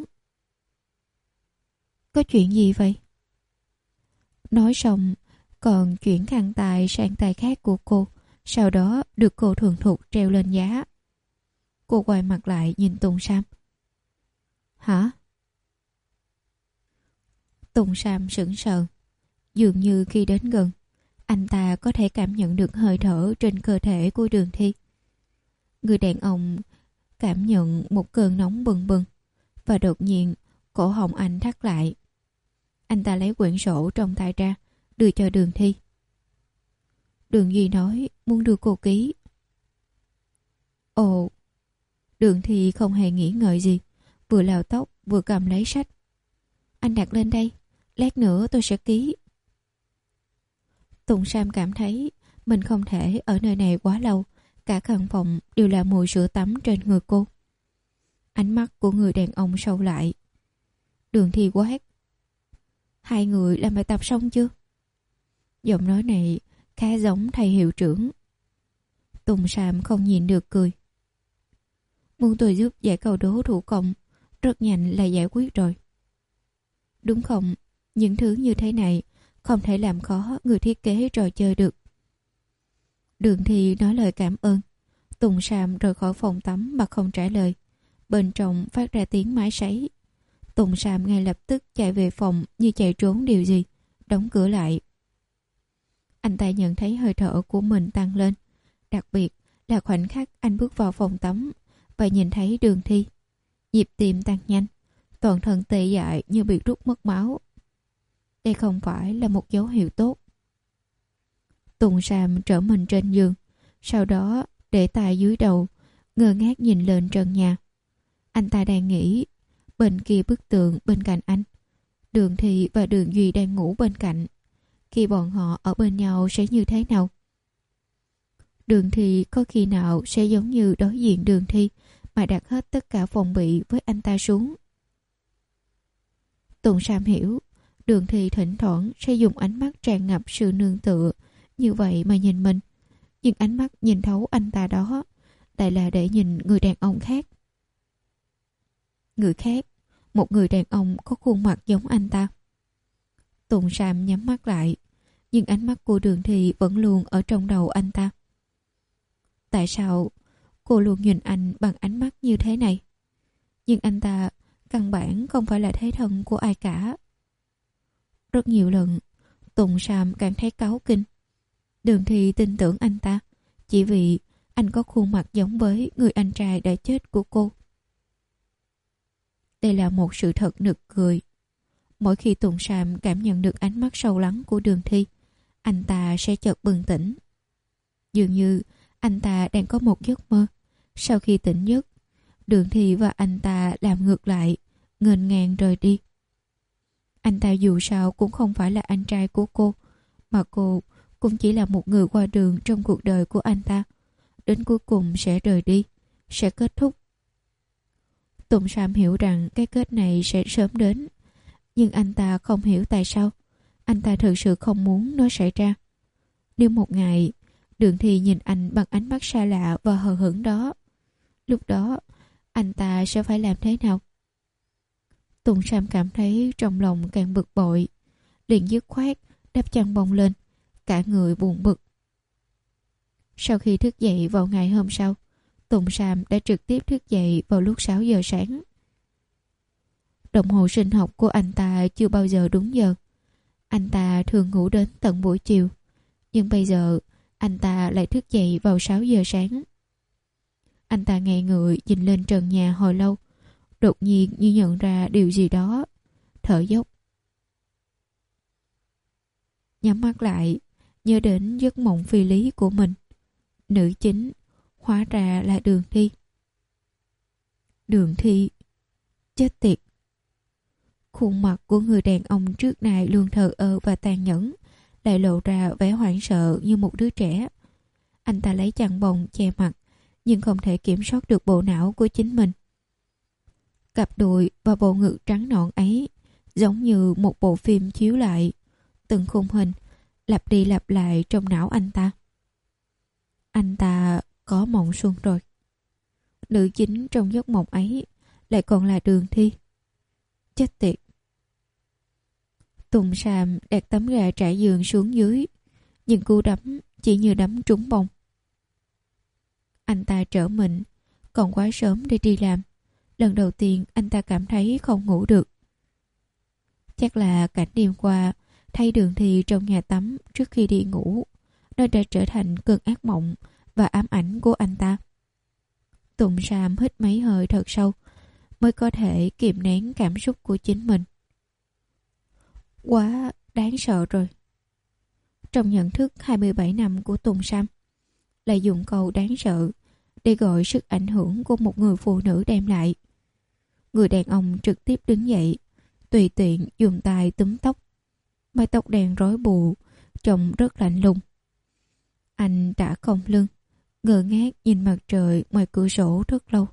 Có chuyện gì vậy? Nói xong, còn chuyển khăn tay sang tay khác của cô, sau đó được cô thuần thục treo lên giá. Cô quay mặt lại nhìn Tùng Sàm. Hả? Tùng Sàm sững sờ. Dường như khi đến gần, anh ta có thể cảm nhận được hơi thở trên cơ thể của Đường Thi. Người đàn ông cảm nhận một cơn nóng bừng bừng, và đột nhiên cổ họng anh thắt lại. Anh ta lấy quyển sổ trong tay ra, đưa cho Đường Thi. Đường Duy nói muốn đưa cô ký. Ồ. Đường Thi không hề nghĩ ngợi gì, vừa lau tóc vừa cầm lấy sách. Anh đặt lên đây, lát nữa tôi sẽ ký. Tùng Sàm cảm thấy mình không thể ở nơi này quá lâu. Cả căn phòng đều là mùi sữa tắm trên người cô. Ánh mắt của người đàn ông sâu lại. Đường Thi quát. Hai người làm bài tập xong chưa? Giọng nói này khá giống thầy hiệu trưởng. Tùng Sàm không nhìn được cười. Muốn tôi giúp giải câu đố thủ công, rất nhanh là giải quyết rồi. Đúng không? Những thứ như thế này không thể làm khó người thiết kế trò chơi được. Đường Thi nói lời cảm ơn. Tùng Sàm rời khỏi phòng tắm mà không trả lời. Bên trong phát ra tiếng máy sấy. Tùng Sàm ngay lập tức chạy về phòng như chạy trốn điều gì, đóng cửa lại. Anh ta nhận thấy hơi thở của mình tăng lên, đặc biệt là khoảnh khắc anh bước vào phòng tắm và nhìn thấy Đường Thi. Nhịp tim tăng nhanh, toàn thân tê dại như bị rút mất máu. Đây không phải là một dấu hiệu tốt. Tùng Sàm trở mình trên giường, sau đó để tay dưới đầu, ngơ ngác nhìn lên trần nhà. Anh ta đang nghĩ, bên kia bức tượng bên cạnh anh, Đường Thị và Đường Duy đang ngủ bên cạnh. Khi bọn họ ở bên nhau sẽ như thế nào? Đường Thị có khi nào sẽ giống như đối diện Đường Thi mà đặt hết tất cả phòng bị với anh ta xuống? Tùng Sam hiểu, Đường Thị thỉnh thoảng sẽ dùng ánh mắt tràn ngập sự nương tựa như vậy mà nhìn mình. Nhưng ánh mắt nhìn thấu anh ta đó lại là để nhìn người đàn ông khác. Người khác, một người đàn ông có khuôn mặt giống anh ta. Tùng Sam nhắm mắt lại, nhưng ánh mắt của Đường Thị vẫn luôn ở trong đầu anh ta. Tại sao cô luôn nhìn anh bằng ánh mắt như thế này? Nhưng anh ta căn bản không phải là thế thân của ai cả. Rất nhiều lần, Tùng Sam cảm thấy cáu kinh. Đường Thị tin tưởng anh ta chỉ vì anh có khuôn mặt giống với người anh trai đã chết của cô. Đây là một sự thật nực cười. Mỗi khi Tùng Sam cảm nhận được ánh mắt sâu lắng của Đường Thi, anh ta sẽ chợt bừng tỉnh. Dường như anh ta đang có một giấc mơ. Sau khi tỉnh giấc, Đường Thi và anh ta làm ngược lại, nghênh ngang rời đi. Anh ta dù sao cũng không phải là anh trai của cô, mà cô cũng chỉ là một người qua đường trong cuộc đời của anh ta. Đến cuối cùng sẽ rời đi, sẽ kết thúc. Tùng Sam hiểu rằng cái kết này sẽ sớm đến, nhưng anh ta không hiểu tại sao. Anh ta thực sự không muốn nó xảy ra. Nếu một ngày Đường Thi nhìn anh bằng ánh mắt xa lạ và hờ hững đó, lúc đó anh ta sẽ phải làm thế nào? Tùng Sam cảm thấy trong lòng càng bực bội, liền dứt khoát đắp chăn bông lên, cả người buồn bực. Sau khi thức dậy vào ngày hôm sau, Tùng Sam đã trực tiếp thức dậy vào lúc sáu giờ sáng. Đồng hồ sinh học của anh ta chưa bao giờ đúng giờ. Anh ta thường ngủ đến tận buổi chiều, nhưng bây giờ anh ta lại thức dậy vào sáu giờ sáng. Anh ta ngây người nhìn lên trần nhà hồi lâu, đột nhiên như nhận ra điều gì đó, thở dốc. Nhắm mắt lại, nhớ đến giấc mộng phi lý của mình. Nữ chính hóa ra là Đường Thi. Đường Thi, chết tiệt. Khuôn mặt của người đàn ông trước này luôn thờ ơ và tàn nhẫn, lại lộ ra vẻ hoảng sợ như một đứa trẻ. Anh ta lấy chăn bông che mặt, nhưng không thể kiểm soát được bộ não của chính mình. Cặp đùi và bộ ngực trắng nõn ấy giống như một bộ phim chiếu lại, từng khung hình lặp đi lặp lại trong não anh ta. Anh ta có mộng xuân rồi. Nữ chính trong giấc mộng ấy lại còn là Đường Thi. Chết tiệt. Tùng Sam đặt tấm ga trải giường xuống dưới, nhưng cú đấm chỉ như đấm trúng bông. Anh ta trở mình, còn quá sớm để đi làm. Lần đầu tiên anh ta cảm thấy không ngủ được. Chắc là cảnh đêm qua thay Đường Thi trong nhà tắm trước khi đi ngủ, nó đã trở thành cơn ác mộng và ám ảnh của anh ta. Tùng Sam hít mấy hơi thật sâu mới có thể kiềm nén cảm xúc của chính mình. Quá đáng sợ rồi. Trong nhận thức hai mươi bảy năm của Tùng Sam, lại dùng câu đáng sợ để gọi sức ảnh hưởng của một người phụ nữ đem lại. Người đàn ông trực tiếp đứng dậy, tùy tiện dùng tay túm tóc. Mái tóc đen rối bù, trông rất lạnh lùng. Anh đã cong lưng, ngơ ngác nhìn mặt trời ngoài cửa sổ rất lâu.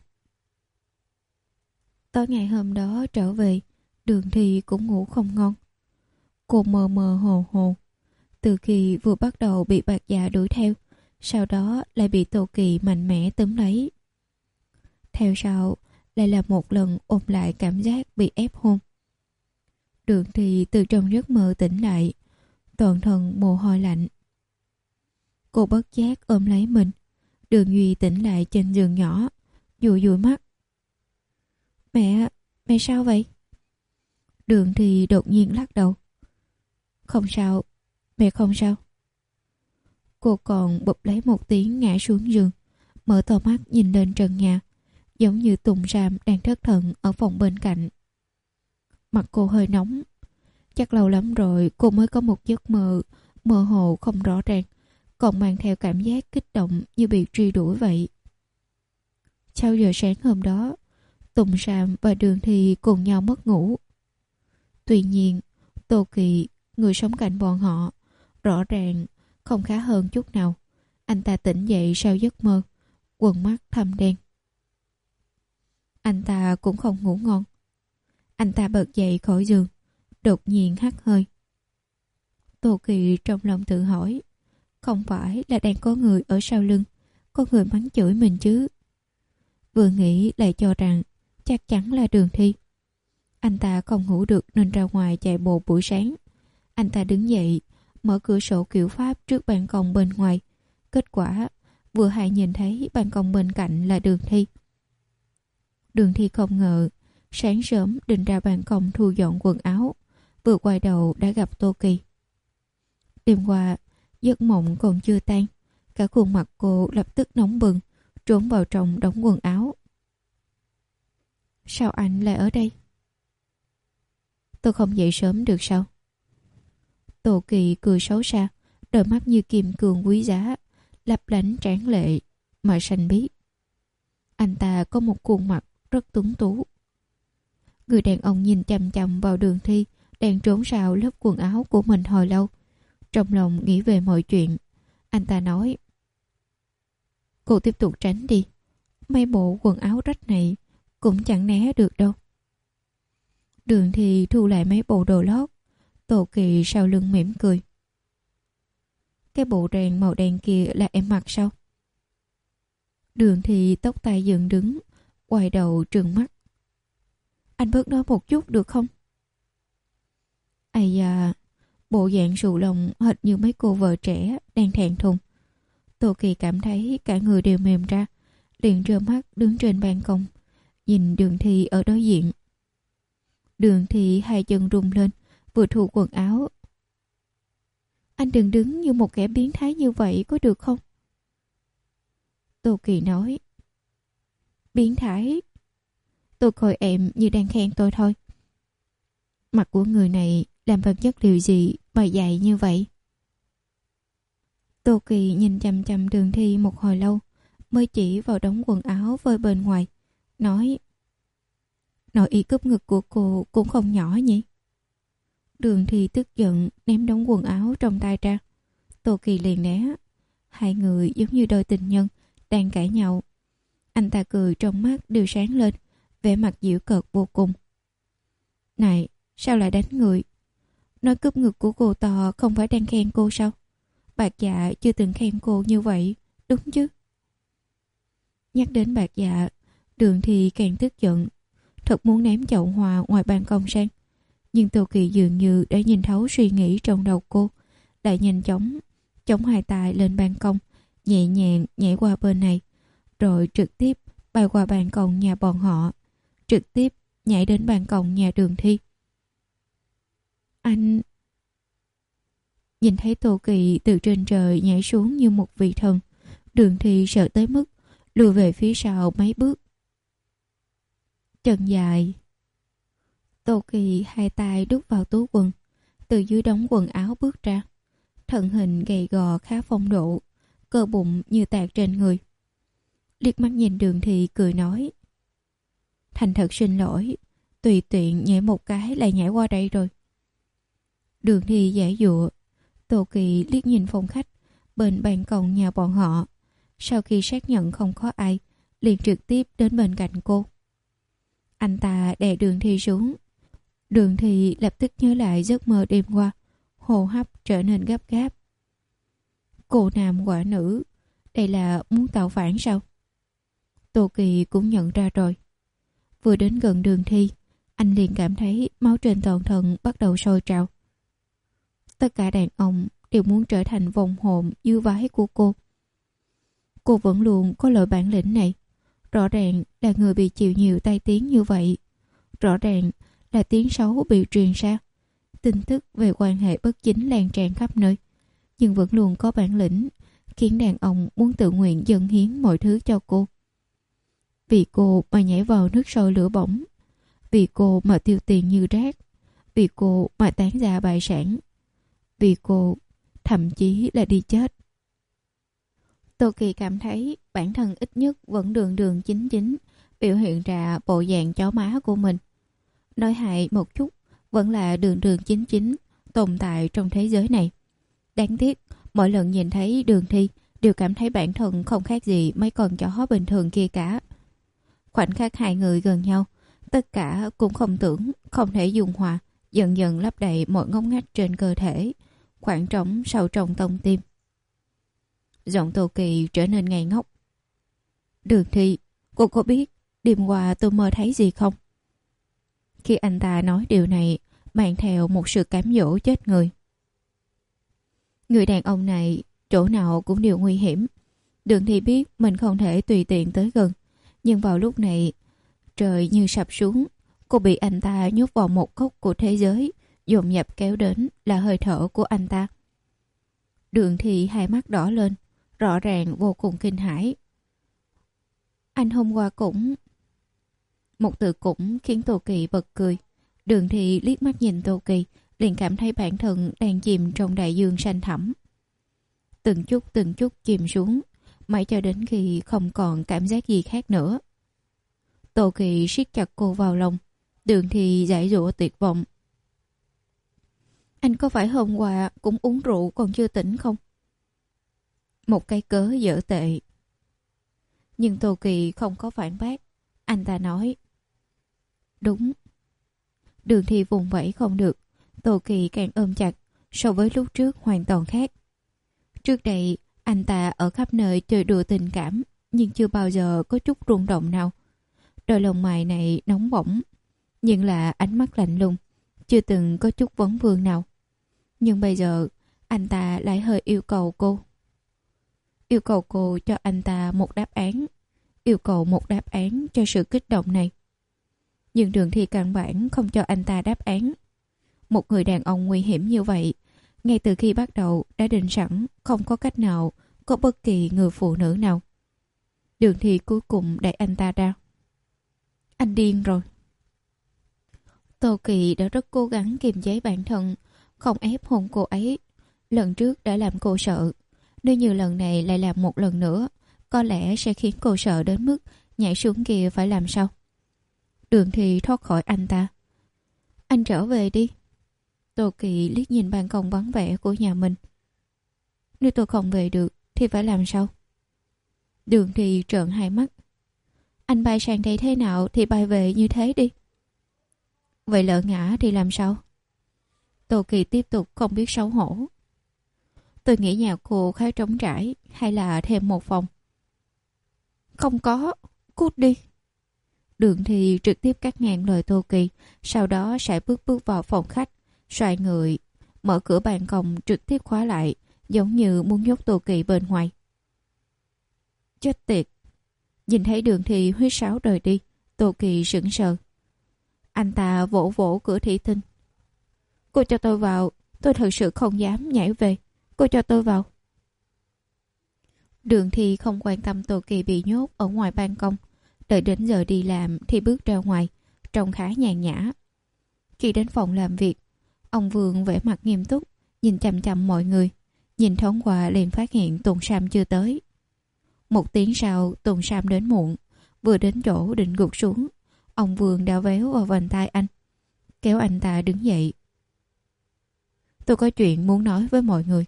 Tối ngày hôm đó trở về, Đường Thi cũng ngủ không ngon. Cô mơ mơ hồ hồ. Từ khi vừa bắt đầu bị Bạc Dạ đuổi theo, sau đó lại bị Tô Kỳ mạnh mẽ túm lấy. Theo sau lại là một lần ôm lại cảm giác bị ép hôn. Đường Thi từ trong giấc mơ tỉnh lại, toàn thân mồ hôi lạnh. Cô bất giác ôm lấy mình. Đường Duy tỉnh lại trên giường nhỏ, dụi dụi mắt. Mẹ, mẹ sao vậy? Đường Thi đột nhiên lắc đầu. Không sao, mẹ không sao. Cô còn bụp lấy một tiếng ngã xuống giường, mở to mắt nhìn lên trần nhà, giống như Tùng Sam đang thất thần ở phòng bên cạnh. Mặt cô hơi nóng. Chắc lâu lắm rồi cô mới có một giấc mơ mơ hồ không rõ ràng, còn mang theo cảm giác kích động như bị truy đuổi vậy. Sau giờ sáng hôm đó, Tùng Sam và Đường Thi cùng nhau mất ngủ. Tuy nhiên, Tô Kỳ, người sống cạnh bọn họ, rõ ràng không khá hơn chút nào. Anh ta tỉnh dậy sau giấc mơ, quần mắt thâm đen. Anh ta cũng không ngủ ngon. Anh ta bật dậy khỏi giường, đột nhiên hắt hơi. Tô Kỳ trong lòng tự hỏi, không phải là đang có người ở sau lưng, có người mắng chửi mình chứ? Vừa nghĩ lại cho rằng chắc chắn là Đường Thi. Anh ta không ngủ được nên ra ngoài chạy bộ buổi sáng. Anh ta đứng dậy, mở cửa sổ kiểu Pháp trước ban công bên ngoài. Kết quả, vừa hay nhìn thấy ban công bên cạnh là Đường Thi. Đường Thi không ngờ, sáng sớm định ra ban công thu dọn quần áo, vừa quay đầu đã gặp Tô Kỳ. Đêm qua, giấc mộng còn chưa tan, cả khuôn mặt cô lập tức nóng bừng, trốn vào trong đống quần áo. Sao anh lại ở đây? Tôi không dậy sớm được sao? Tô Kỳ cười xấu xa, đôi mắt như kim cương quý giá, lấp lánh tráng lệ mà xanh biếc. Anh ta có một khuôn mặt rất tuấn tú. Người đàn ông nhìn chằm chằm vào Đường Thi đang trốn sau lớp quần áo của mình hồi lâu. Trong lòng nghĩ về mọi chuyện, anh ta nói: cô tiếp tục tránh đi, mấy bộ quần áo rách này cũng chẳng né được đâu. Đường Thi thu lại mấy bộ đồ lót. Tô Kỳ sau lưng mỉm cười. Cái bộ ren màu đen kia là em mặc sao? Đường Thi tóc tai dựng đứng, quay đầu trừng mắt. Anh bớt nói một chút được không? Ây da, bộ dạng sụ lông hệt như mấy cô vợ trẻ đang thẹn thùng. Tô Kỳ cảm thấy cả người đều mềm ra, liền trơ mắt đứng trên ban công, nhìn Đường Thi ở đối diện. Đường Thi hai chân rung lên, vừa thu quần áo. Anh đừng đứng như một kẻ biến thái như vậy có được không? Tô Kỳ nói. Biến thái? Tôi coi em như đang khen tôi thôi. Mặt của người này làm bằng chất liệu gì mà dày như vậy? Tô Kỳ nhìn chằm chằm Đường Thi một hồi lâu, mới chỉ vào đống quần áo vơi bên ngoài, nói: nội y cúp ngực của cô cũng không nhỏ nhỉ? Đường Thi tức giận ném đống quần áo trong tay ra. Tô Kỳ liền né. Hai người giống như đôi tình nhân đang cãi nhau. Anh ta cười trong mắt đều sáng lên, vẻ mặt giễu cợt vô cùng. Này, sao lại đánh người? Nói cúp ngực của cô to không phải đang khen cô sao? Bạc Dạ chưa từng khen cô như vậy, đúng chứ? Nhắc đến Bạc Dạ, Đường Thi càng tức giận, thật muốn ném chậu hoa ngoài ban công sang. Nhưng Tô Kỳ dường như đã nhìn thấu suy nghĩ trong đầu cô, lại nhanh chóng chống hai tay lên ban công, nhẹ nhàng nhảy qua bên này, rồi trực tiếp bay qua ban công nhà bọn họ, trực tiếp nhảy đến ban công nhà Đường Thi. Anh... Nhìn thấy Tô Kỳ từ trên trời nhảy xuống như một vị thần, Đường Thi sợ tới mức lùi về phía sau mấy bước. Chân dài. Tô Kỳ hai tay đút vào túi quần, từ dưới đống quần áo bước ra. Thân hình gầy gò khá phong độ, cơ bụng như tạc trên người. Liếc mắt nhìn Đường Thi cười nói: thành thật xin lỗi, tùy tiện nhảy một cái lại nhảy qua đây rồi. Đường Thi giả dụa. Tô Kỳ liếc nhìn phòng khách bên ban công nhà bọn họ, sau khi xác nhận không có ai, liền trực tiếp đến bên cạnh cô. Anh ta đè Đường Thi xuống. Đường Thi lập tức nhớ lại giấc mơ đêm qua, hô hấp trở nên gấp gáp. Cô nam quả nữ, đây là muốn tạo phản sao? Tô Kỳ cũng nhận ra rồi. Vừa đến gần Đường Thi, anh liền cảm thấy máu trên toàn thân bắt đầu sôi trào. Tất cả đàn ông đều muốn trở thành vòng hồn dưới váy của cô. Cô vẫn luôn có loại bản lĩnh này. Rõ ràng là người bị chịu nhiều tai tiếng như vậy. Rõ ràng là tiếng xấu bị truyền ra. Tin tức về quan hệ bất chính lan tràn khắp nơi. Nhưng vẫn luôn có bản lĩnh, khiến đàn ông muốn tự nguyện dâng hiến mọi thứ cho cô. Vì cô mà nhảy vào nước sôi lửa bỏng. Vì cô mà tiêu tiền như rác. Vì cô mà tán gia bại sản. Vì cô thậm chí là đi chết. Tô Kỳ cảm thấy bản thân ít nhất vẫn đường đường chính chính biểu hiện ra bộ dạng chó má của mình. Nói hại một chút vẫn là đường đường chính chính tồn tại trong thế giới này. Đáng tiếc, mỗi lần nhìn thấy Đường Thi đều cảm thấy bản thân không khác gì mấy con chó bình thường kia cả. Khoảnh khắc hai người gần nhau, tất cả cũng không tưởng, không thể dung hòa, dần dần lấp đầy mọi ngóc ngách trên cơ thể, khoảng trống sâu trong tông tim. Giọng Tô Kỳ trở nên ngây ngốc. Đường Thi, cô có biết đêm qua tôi mơ thấy gì không? Khi anh ta nói điều này, mang theo một sự cám dỗ chết người. Người đàn ông này chỗ nào cũng đều nguy hiểm. Đường Thi biết mình không thể tùy tiện tới gần, nhưng vào lúc này trời như sập xuống. Cô bị anh ta nhốt vào một góc của thế giới, dồn dập kéo đến là hơi thở của anh ta. Đường Thi hai mắt đỏ lên, rõ ràng vô cùng kinh hãi. Anh hôm qua cũng... Một từ cũng khiến Tô Kỳ bật cười. Đường Thi liếc mắt nhìn Tô Kỳ, liền cảm thấy bản thân đang chìm trong đại dương xanh thẳm. Từng chút từng chút chìm xuống, mãi cho đến khi không còn cảm giác gì khác nữa. Tô Kỳ siết chặt cô vào lòng. Đường Thi giải dụa tuyệt vọng. Anh có phải hôm qua cũng uống rượu còn chưa tỉnh không? Một cái cớ dở tệ. Nhưng Tô Kỳ không có phản bác. Anh ta nói. Đúng. Đường Thi vùng vẫy không được. Tô Kỳ càng ôm chặt. So với lúc trước hoàn toàn khác. Trước đây anh ta ở khắp nơi chơi đùa tình cảm, nhưng chưa bao giờ có chút rung động nào. Đôi lông mày này nóng bỏng, nhưng là ánh mắt lạnh lùng, chưa từng có chút vấn vương nào. Nhưng bây giờ anh ta lại hơi yêu cầu cô. Yêu cầu cô cho anh ta một đáp án. Yêu cầu một đáp án cho sự kích động này. Nhưng Đường Thi căn bản không cho anh ta đáp án. Một người đàn ông nguy hiểm như vậy, ngay từ khi bắt đầu đã định sẵn không có cách nào có bất kỳ người phụ nữ nào. Đường Thi cuối cùng đẩy anh ta ra. Anh điên rồi. Tô Kỳ đã rất cố gắng kiềm chế bản thân, không ép hôn cô ấy. Lần trước đã làm cô sợ. Nếu như lần này lại làm một lần nữa, có lẽ sẽ khiến cô sợ đến mức nhảy xuống kia phải làm sao. Đường Thi thoát khỏi anh ta. Anh trở về đi. Tô Kỳ liếc nhìn ban công vắng vẻ của nhà mình. Nếu tôi không về được thì phải làm sao? Đường Thi trợn hai mắt. Anh bay sang đây thế nào thì bay về như thế đi. Vậy lỡ ngã thì làm sao? Tô Kỳ tiếp tục không biết xấu hổ. Tôi nghĩ nhà cô khá trống trải, hay là thêm một phòng? Không có, cút đi. Đường Thi trực tiếp cắt ngang lời Tô Kỳ, sau đó sẽ bước bước vào phòng khách, xoay người, mở cửa ban công trực tiếp khóa lại, giống như muốn nhốt Tô Kỳ bên ngoài. Chết tiệt. Nhìn thấy Đường Thi huýt sáo rời đi, Tô Kỳ sững sờ. Anh ta vỗ vỗ cửa thủy tinh. Cô cho tôi vào, tôi thật sự không dám nhảy về. Cô cho tôi vào. Đường Thi không quan tâm Tô Kỳ bị nhốt ở ngoài ban công. Đợi đến giờ đi làm thì bước ra ngoài, trông khá nhàn nhã. Khi đến phòng làm việc, ông Vương vẻ mặt nghiêm túc, nhìn chằm chằm mọi người. Nhìn thoáng qua liền phát hiện Tùng Sam chưa tới. Một tiếng sau Tùng Sam đến muộn. Vừa đến chỗ định gục xuống, ông Vương đã véo vào vành tay anh, kéo anh ta đứng dậy. Tôi có chuyện muốn nói với mọi người.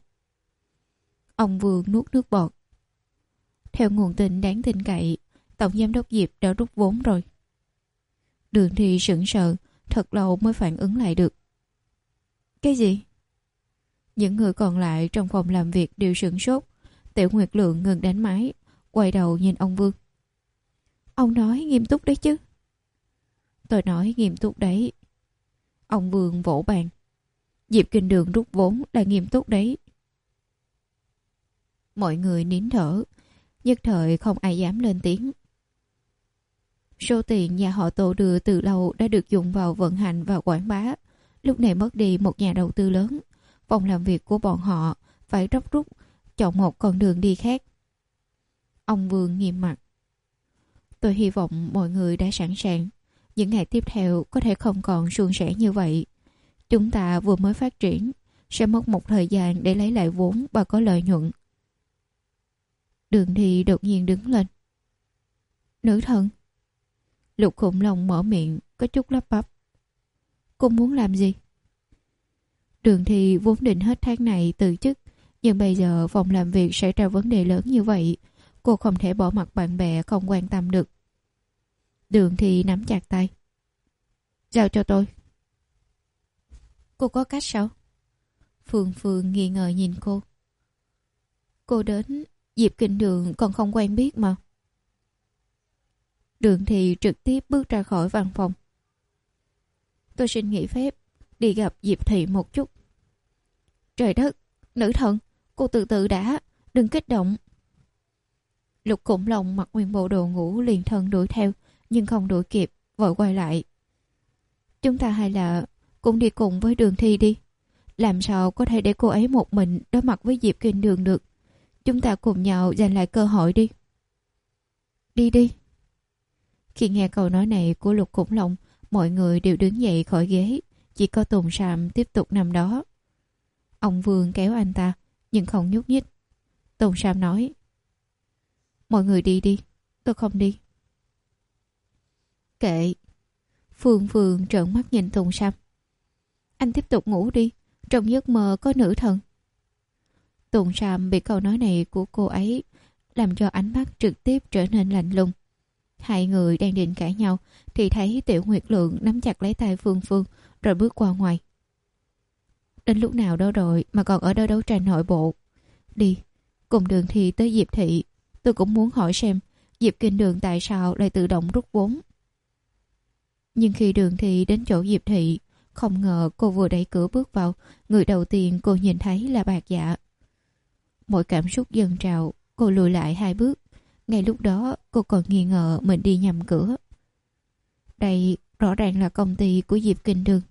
Ông Vương nuốt nước bọt. Theo nguồn tin đáng tin cậy, Tổng giám đốc Diệp đã rút vốn rồi. Đường Thi sững sờ, thật lâu mới phản ứng lại được. Cái gì? Những người còn lại trong phòng làm việc đều sửng sốt. Tiểu Nguyệt Lượng ngừng đánh máy, quay đầu nhìn ông Vương. Ông nói nghiêm túc đấy chứ? Tôi nói nghiêm túc đấy. Ông Vương vỗ bàn. Diệp Kinh Đường rút vốn là nghiêm túc đấy. Mọi người nín thở, nhất thời không ai dám lên tiếng. Số tiền nhà họ Tô đưa từ lâu đã được dùng vào vận hành và quảng bá. Lúc này mất đi một nhà đầu tư lớn, phòng làm việc của bọn họ phải róc rút chọn một con đường đi khác. Ông Vương nghiêm mặt. Tôi hy vọng mọi người đã sẵn sàng. Những ngày tiếp theo có thể không còn suôn sẻ như vậy. Chúng ta vừa mới phát triển, sẽ mất một thời gian để lấy lại vốn và có lợi nhuận. Đường Thi đột nhiên đứng lên. Nữ thần. Lục Khủng Long mở miệng có chút lắp bắp. Cô muốn làm gì? Đường Thi vốn định hết tháng này từ chức, nhưng bây giờ phòng làm việc xảy ra vấn đề lớn như vậy, cô không thể bỏ mặc bạn bè không quan tâm được. Đường Thi nắm chặt tay. Giao cho tôi. Cô có cách sao? Phương Phương nghi ngờ nhìn cô. Cô đến Diệp Kinh Đường còn không quen biết mà. Đường Thi trực tiếp bước ra khỏi văn phòng. Tôi xin nghỉ phép đi gặp Diệp Thị một chút. Trời đất, nữ thần, cô từ từ đã, đừng kích động. Lục Khủng Long mặc nguyên bộ đồ ngủ liền thân đuổi theo, nhưng không đuổi kịp, vội quay lại. Chúng ta hay là cũng đi cùng với Đường Thi đi. Làm sao có thể để cô ấy một mình đối mặt với Diệp Kinh Đường được. Chúng ta cùng nhau giành lại cơ hội đi. Đi đi. Khi nghe câu nói này của Lục Khủng Long, mọi người đều đứng dậy khỏi ghế, chỉ có Tùng Sàm tiếp tục nằm đó. Ông Vương kéo anh ta, nhưng không nhúc nhích. Tùng Sàm nói, mọi người đi đi, tôi không đi. Kệ. Phương Phương trợn mắt nhìn Tùng Sàm. Anh tiếp tục ngủ đi, trong giấc mơ có nữ thần. Tùng Sàm bị câu nói này của cô ấy làm cho ánh mắt trực tiếp trở nên lạnh lùng. Hai người đang định cãi nhau thì thấy Tiểu Nguyệt Lượng nắm chặt lấy tay Phương Phương rồi bước qua ngoài. Đến lúc nào đó rồi mà còn ở đó đấu tranh nội bộ. Đi, cùng Đường Thi tới Diệp Thị. Tôi cũng muốn hỏi xem Diệp Kinh Đường tại sao lại tự động rút vốn. Nhưng khi Đường Thi đến chỗ Diệp Thị, không ngờ cô vừa đẩy cửa bước vào, người đầu tiên cô nhìn thấy là Bạc Dạ. Mọi cảm xúc dâng trào, cô lùi lại hai bước. Ngay lúc đó cô còn nghi ngờ mình đi nhầm cửa. Đây rõ ràng là công ty của Diệp Kinh Đường.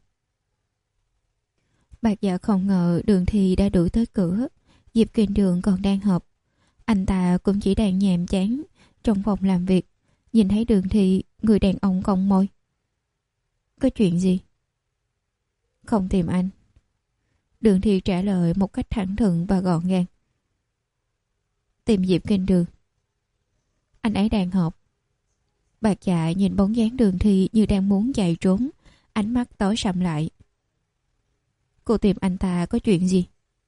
Bạc Dạ không ngờ Đường Thi đã đuổi tới cửa. Diệp Kinh Đường còn đang họp. Anh ta cũng chỉ đang nhàm chán trong phòng làm việc. Nhìn thấy Đường Thi, người đàn ông cong môi. Có chuyện gì? Không tìm anh. Đường Thi trả lời một cách thẳng thừng và gọn gàng. Tìm Diệp Kinh Đường. Anh ấy đang họp. Bạc Dạ nhìn bóng dáng Đường Thi như đang muốn chạy trốn, ánh mắt tối sầm lại. Cô tìm anh ta có chuyện gì?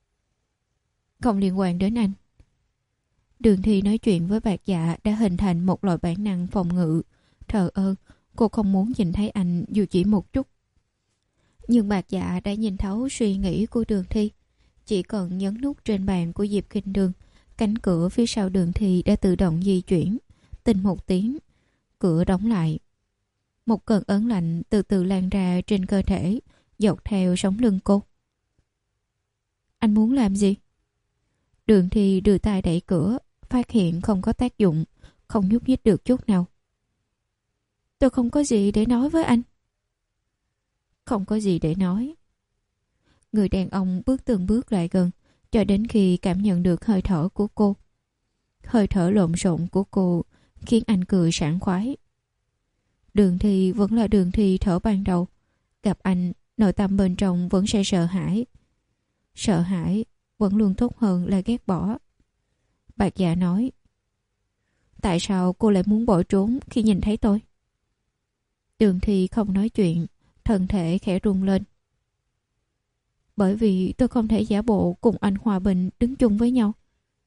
Không liên quan đến anh. Đường Thi nói chuyện với Bạc Dạ đã hình thành một loại bản năng phòng ngự. Thờ ơ, cô không muốn nhìn thấy anh dù chỉ một chút. Nhưng Bạc Dạ đã nhìn thấu suy nghĩ của Đường Thi. Chỉ cần nhấn nút trên bàn của Diệp Kinh Đường, cánh cửa phía sau Đường Thi đã tự động di chuyển. Tinh một tiếng, cửa đóng lại. Một cơn ớn lạnh từ từ lan ra trên cơ thể, dọc theo sống lưng cô. Anh muốn làm gì? Đường Thi đưa tay đẩy cửa, phát hiện không có tác dụng, không nhúc nhích được chút nào. Tôi không có gì để nói với anh. Không có gì để nói. Người đàn ông bước từng bước lại gần, cho đến khi cảm nhận được hơi thở của cô. Hơi thở lộn xộn của cô khiến anh cười sảng khoái. Đường Thi vẫn là Đường Thi thở ban đầu. Gặp anh, nội tâm bên trong vẫn sẽ sợ hãi. Sợ hãi vẫn luôn tốt hơn là ghét bỏ. Bạc Dạ nói, tại sao cô lại muốn bỏ trốn khi nhìn thấy tôi? Đường Thi không nói chuyện, thân thể khẽ rung lên. Bởi vì tôi không thể giả bộ cùng anh hòa bình đứng chung với nhau.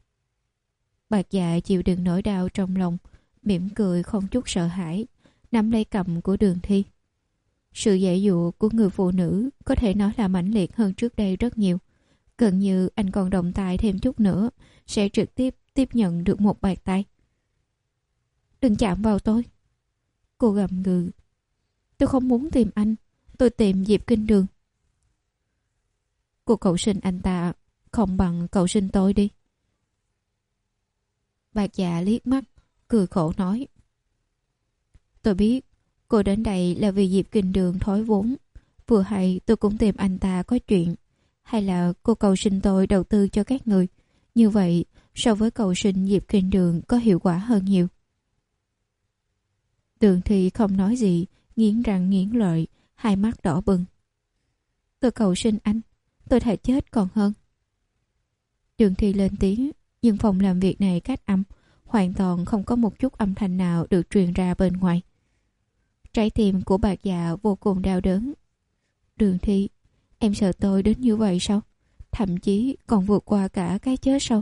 Bạc Dạ chịu đựng nỗi đau trong lòng, mỉm cười không chút sợ hãi, nắm lấy cầm của Đường Thi. Sự dạy dỗ của người phụ nữ có thể nói là mãnh liệt hơn trước đây rất nhiều. Gần như anh còn động tay thêm chút nữa sẽ trực tiếp tiếp nhận được một bạt tay. Đừng chạm vào tôi. Cô gầm gừ. Tôi không muốn tìm anh, tôi tìm Diệp Kinh Đường. Cô cầu xin anh ta không bằng cầu xin tôi đi. Bạc Dạ liếc mắt, cười khổ nói. Tôi biết cô đến đây là vì Diệp Kinh Đường thối vốn. Vừa hay tôi cũng tìm anh ta có chuyện. Hay là cô cầu xin tôi đầu tư cho các người. Như vậy so với cầu xin Diệp Kinh Đường có hiệu quả hơn nhiều. Đường Thi không nói gì, nghiến răng nghiến lợi, hai mắt đỏ bừng. Tôi cầu xin anh, tôi thà chết còn hơn. Đường Thi lên tiếng, nhưng phòng làm việc này cách âm, hoàn toàn không có một chút âm thanh nào được truyền ra bên ngoài. Trái tim của Bạc Dạ vô cùng đau đớn. Đường Thi, em sợ tôi đến như vậy sao? Thậm chí còn vượt qua cả cái chết sao?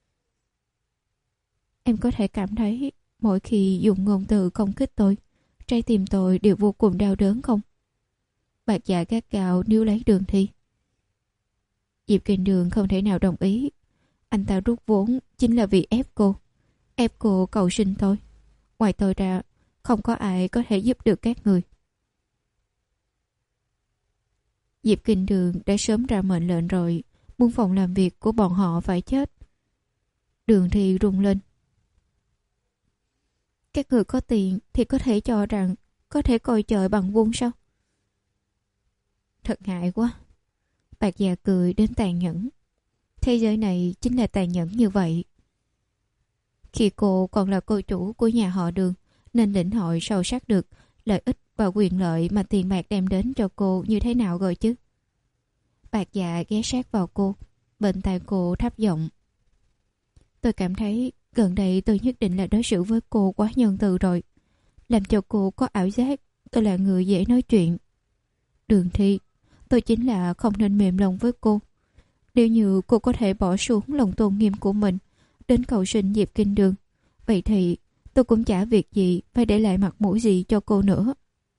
Em có thể cảm thấy mỗi khi dùng ngôn từ công kích tôi, trái tim tôi đều vô cùng đau đớn không? Bạc Dạ gắt gao níu lấy Đường Thi. Diệp Kinh Đường không thể nào đồng ý. Anh ta rút vốn chính là vì ép cô. Ép cô cầu xin tôi. Ngoài tôi ra, không có ai có thể giúp được các người. Diệp Kinh Đường đã sớm ra mệnh lệnh rồi, muốn phòng làm việc của bọn họ phải chết. Đường Thi rung lên. Các người có tiền thì có thể cho rằng có thể coi trời bằng vuông sao? Thật ngại quá. Bạc Dạ cười đến tàn nhẫn. Thế giới này chính là tàn nhẫn như vậy. Khi cô còn là cô chủ của nhà họ Đường, nên lĩnh hội sâu sắc được lợi ích và quyền lợi mà tiền bạc đem đến cho cô như thế nào rồi chứ? Bạc Dạ ghé sát vào cô, bên tai cô thấp giọng. Tôi cảm thấy gần đây tôi nhất định là đối xử với cô quá nhân từ rồi, làm cho cô có ảo giác tôi là người dễ nói chuyện. Đường Thi, tôi chính là không nên mềm lòng với cô. Nếu như cô có thể bỏ xuống lòng tôn nghiêm của mình đến cầu xin Diệp Kinh Đường, vậy thì tôi cũng chả việc gì phải để lại mặt mũi gì cho cô nữa.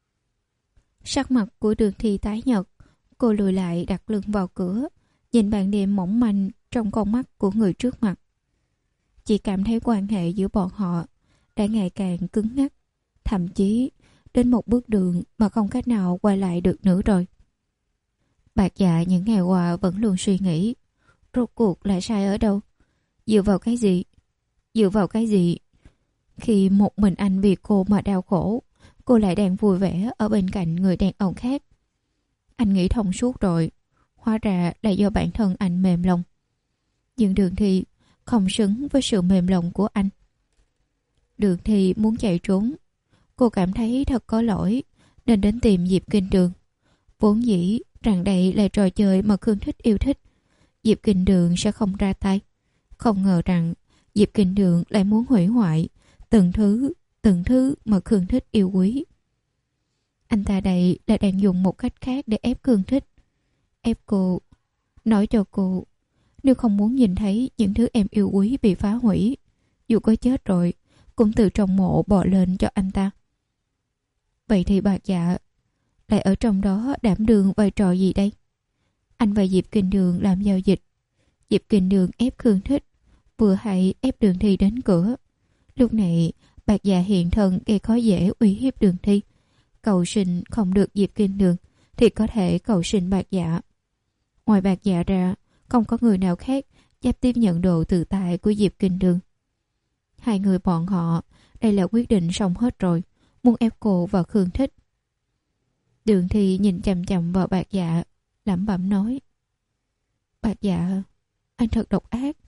Sắc mặt của Đường Thi tái nhợt, cô lùi lại đặt lưng vào cửa, nhìn bàn đêm mỏng manh trong con mắt của người trước mặt. Chị cảm thấy quan hệ giữa bọn họ đã ngày càng cứng ngắc, thậm chí đến một bước đường mà không cách nào quay lại được nữa rồi. Bạc Dạ những ngày qua vẫn luôn suy nghĩ, rốt cuộc là sai ở đâu? Dựa vào cái gì? Dựa vào cái gì? Khi một mình anh vì cô mà đau khổ, cô lại đang vui vẻ ở bên cạnh người đàn ông khác. Anh nghĩ thông suốt rồi, hóa ra là do bản thân anh mềm lòng. Nhưng Đường Thi không xứng với sự mềm lòng của anh. Đường Thi muốn chạy trốn. Cô cảm thấy thật có lỗi nên đến tìm Diệp Kinh Đường. Vốn dĩ rằng đây là trò chơi mà Khương Thích yêu thích, Diệp Kinh Đường sẽ không ra tay. Không ngờ rằng Diệp Kinh Đường lại muốn hủy hoại từng thứ, từng thứ mà Khương Thích yêu quý. Anh ta đây là đang dùng một cách khác để ép Khương Thích. Ép cô, nói cho cô, nếu không muốn nhìn thấy những thứ em yêu quý bị phá hủy, dù có chết rồi, cũng từ trong mộ bò lên cho anh ta. Vậy thì Bạc Dạ lại ở trong đó đảm đương vai trò gì đây? Anh và Diệp Kinh Đường làm giao dịch. Diệp Kinh Đường ép Khương Thích, vừa hay ép Đường Thi đến cửa. Lúc này Bạc Dạ hiện thân gây khó dễ uy hiếp Đường Thi. Cầu xin không được Diệp Kinh Đường thì có thể cầu xin Bạc Dạ. Ngoài Bạc Dạ ra, không có người nào khác dám tiếp nhận đồ từ tài của Diệp Kinh Đường. Hai người bọn họ đây là quyết định xong hết rồi, muốn ép cô vào Khương Thích. Đường Thi nhìn chằm chằm vào Bạc Dạ, lẩm bẩm nói: Bạc Dạ, anh thật độc ác.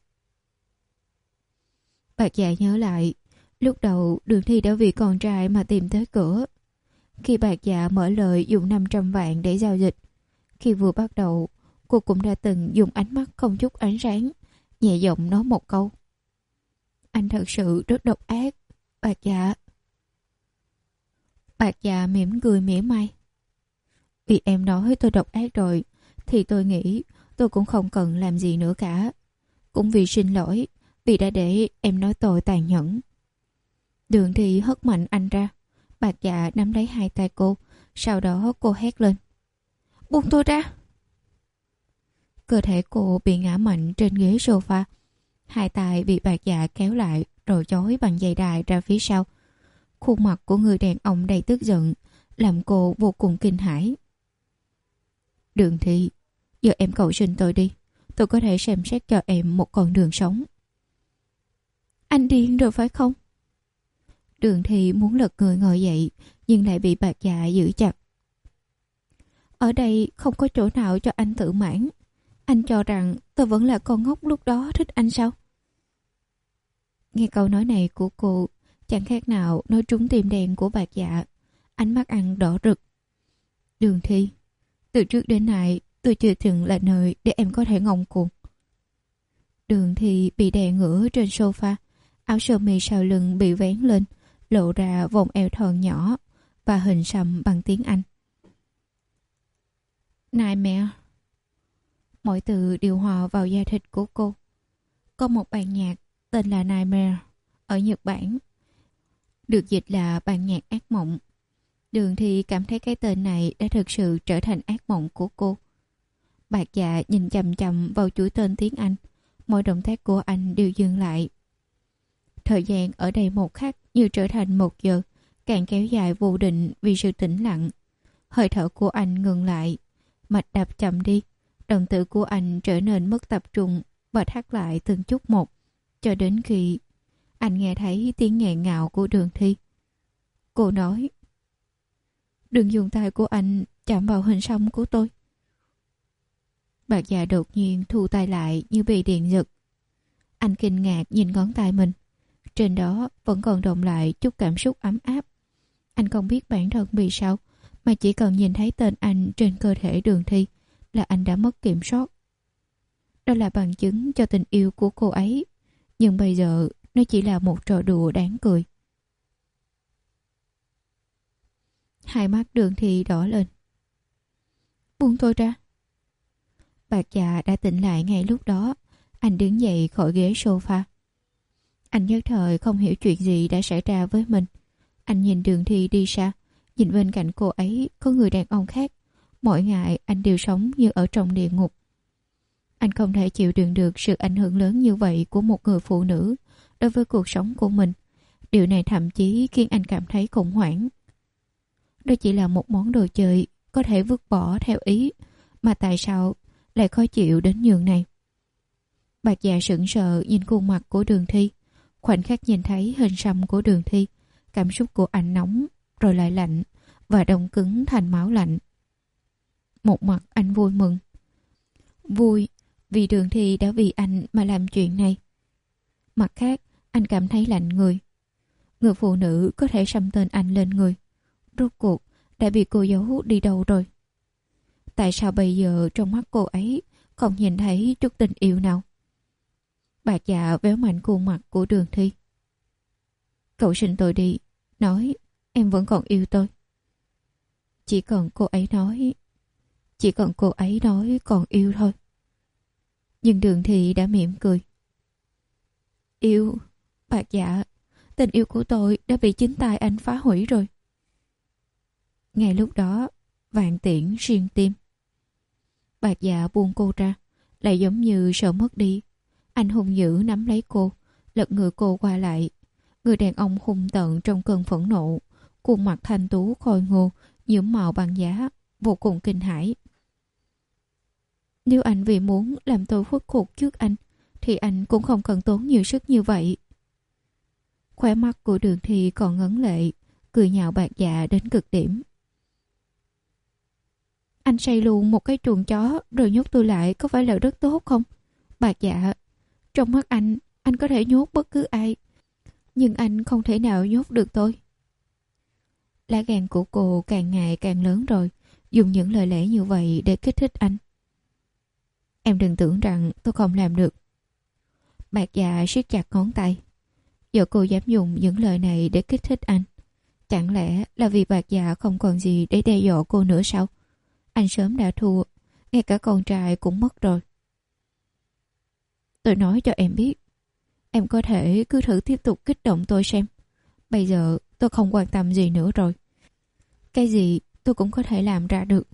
Bạc Dạ nhớ lại, lúc đầu Đường Thi đã vì con trai mà tìm tới cửa. Khi Bạc Dạ mở lời dùng năm trăm vạn để giao dịch, khi vừa bắt đầu, cô cũng đã từng dùng ánh mắt không chút ánh sáng, nhẹ giọng nói một câu: Anh thật sự rất độc ác, Bạc Dạ. Bạc Dạ mỉm cười mỉa mai. Vì em nói tôi độc ác rồi, thì tôi nghĩ tôi cũng không cần làm gì nữa cả. Cũng vì xin lỗi, vì đã để em nói tôi tàn nhẫn. Đường Thi hất mạnh anh ra. Bạc Dạ nắm lấy hai tay cô, sau đó cô hét lên: Buông tôi ra! Cơ thể cô bị ngã mạnh trên ghế sofa. Hai tay bị Bạc Dạ kéo lại rồi chói bằng dây đai ra phía sau. Khuôn mặt của người đàn ông đầy tức giận làm cô vô cùng kinh hãi. Đường Thi, giờ em cầu xin tôi đi, tôi có thể xem xét cho em một con đường sống. Anh điên rồi phải không? Đường Thi muốn lật người ngồi dậy, nhưng lại bị Bạc Dạ giữ chặt. Ở đây không có chỗ nào cho anh tự mãn. Anh cho rằng tôi vẫn là con ngốc lúc đó thích anh sao? Nghe câu nói này của cô, chẳng khác nào nói trúng tim đen của Bạc Dạ. Ánh mắt ăn đỏ rực. Đường Thi, từ trước đến nay tôi chưa từng là nơi để em có thể ngông cuồng. Đường Thi bị đè ngửa trên sofa, áo sơ mi sau lưng bị vén lên, lộ ra vòng eo thon nhỏ và hình xăm bằng tiếng Anh. Nightmare. Mỗi từ đều hòa vào da thịt của cô. Có một bản nhạc tên là Nightmare ở Nhật Bản, được dịch là bản nhạc ác mộng. Đường Thi cảm thấy cái tên này đã thực sự trở thành ác mộng của cô. Bạc Dạ nhìn chằm chằm vào chuỗi tên tiếng Anh, mọi động tác của anh đều dừng lại. Thời gian ở đây một khắc như trở thành một giờ, càng kéo dài vô định vì sự tĩnh lặng. Hơi thở của anh ngừng lại, mạch đập chậm đi, đồng tử của anh trở nên mất tập trung và thắt lại từng chút một, cho đến khi anh nghe thấy tiếng nghẹn ngào của Đường Thi. Cô nói: "Đừng dùng tay của anh chạm vào hình xăm của tôi." Bạc Dạ đột nhiên thu tay lại như bị điện giật. Anh kinh ngạc nhìn ngón tay mình. Trên đó vẫn còn đọng lại chút cảm xúc ấm áp. Anh không biết bản thân bị sao, mà chỉ cần nhìn thấy tên anh trên cơ thể Đường Thi là anh đã mất kiểm soát. Đó là bằng chứng cho tình yêu của cô ấy. Nhưng bây giờ nó chỉ là một trò đùa đáng cười. Hai mắt Đường Thi đỏ lên. "Buông tôi ra." Bạc Dạ đã tỉnh lại ngay lúc đó. Anh đứng dậy khỏi ghế sofa. Anh nhất thời không hiểu chuyện gì đã xảy ra với mình. Anh nhìn Đường Thi đi xa, nhìn bên cạnh cô ấy có người đàn ông khác. Mỗi ngày anh đều sống như ở trong địa ngục. Anh không thể chịu đựng được sự ảnh hưởng lớn như vậy của một người phụ nữ đối với cuộc sống của mình. Điều này thậm chí khiến anh cảm thấy khủng hoảng. Đó chỉ là một món đồ chơi có thể vứt bỏ theo ý, mà tại sao lại khó chịu đến nhường này? Bạc Dạ sững sờ nhìn khuôn mặt của Đường Thi. Khoảnh khắc nhìn thấy hình xăm của Đường Thi, cảm xúc của anh nóng rồi lại lạnh và đông cứng thành máu lạnh. Một mặt anh vui mừng, vui vì Đường Thi đã vì anh mà làm chuyện này. Mặt khác anh cảm thấy lạnh người. Người phụ nữ có thể xăm tên anh lên người, rốt cuộc đã bị cô giấu đi đâu rồi? Tại sao bây giờ trong mắt cô ấy không nhìn thấy chút tình yêu nào? Bạc Dạ véo mạnh khuôn mặt của Đường Thi. "Cậu xin tôi đi, nói em vẫn còn yêu tôi." Chỉ cần cô ấy nói, chỉ cần cô ấy nói còn yêu thôi. Nhưng Đường Thi đã mỉm cười. "Yêu, Bạc Dạ, tình yêu của tôi đã bị chính tay anh phá hủy rồi." Ngay lúc đó, vạn tiễn xuyên tim. Bạc Dạ buông cô ra, lại giống như sợ mất đi. Anh hung dữ nắm lấy cô, lật người cô qua lại. Người đàn ông hung tợn trong cơn phẫn nộ, khuôn mặt thanh tú khôi ngô, nhuộm màu bằng giá, vô cùng kinh hãi. Nếu anh vì muốn làm tôi khuất phục trước anh, thì anh cũng không cần tốn nhiều sức như vậy. Khóe mắt của Đường Thi còn ngấn lệ, cười nhạo Bạc Dạ đến cực điểm. "Anh xây luôn một cái chuồng chó rồi nhốt tôi lại có phải là rất tốt không? Bạc Dạ, trong mắt anh, anh có thể nhốt bất cứ ai, nhưng anh không thể nào nhốt được tôi." Lá gan của cô càng ngày càng lớn rồi, dùng những lời lẽ như vậy để kích thích anh. "Em đừng tưởng rằng tôi không làm được." Bạc Dạ siết chặt ngón tay. Giờ cô dám dùng những lời này để kích thích anh, chẳng lẽ là vì Bạc Dạ không còn gì để đe dọa cô nữa sao? Anh sớm đã thua, ngay cả con trai cũng mất rồi. "Tôi nói cho em biết, em có thể cứ thử tiếp tục kích động tôi xem. Bây giờ tôi không quan tâm gì nữa rồi. Cái gì tôi cũng có thể làm ra được."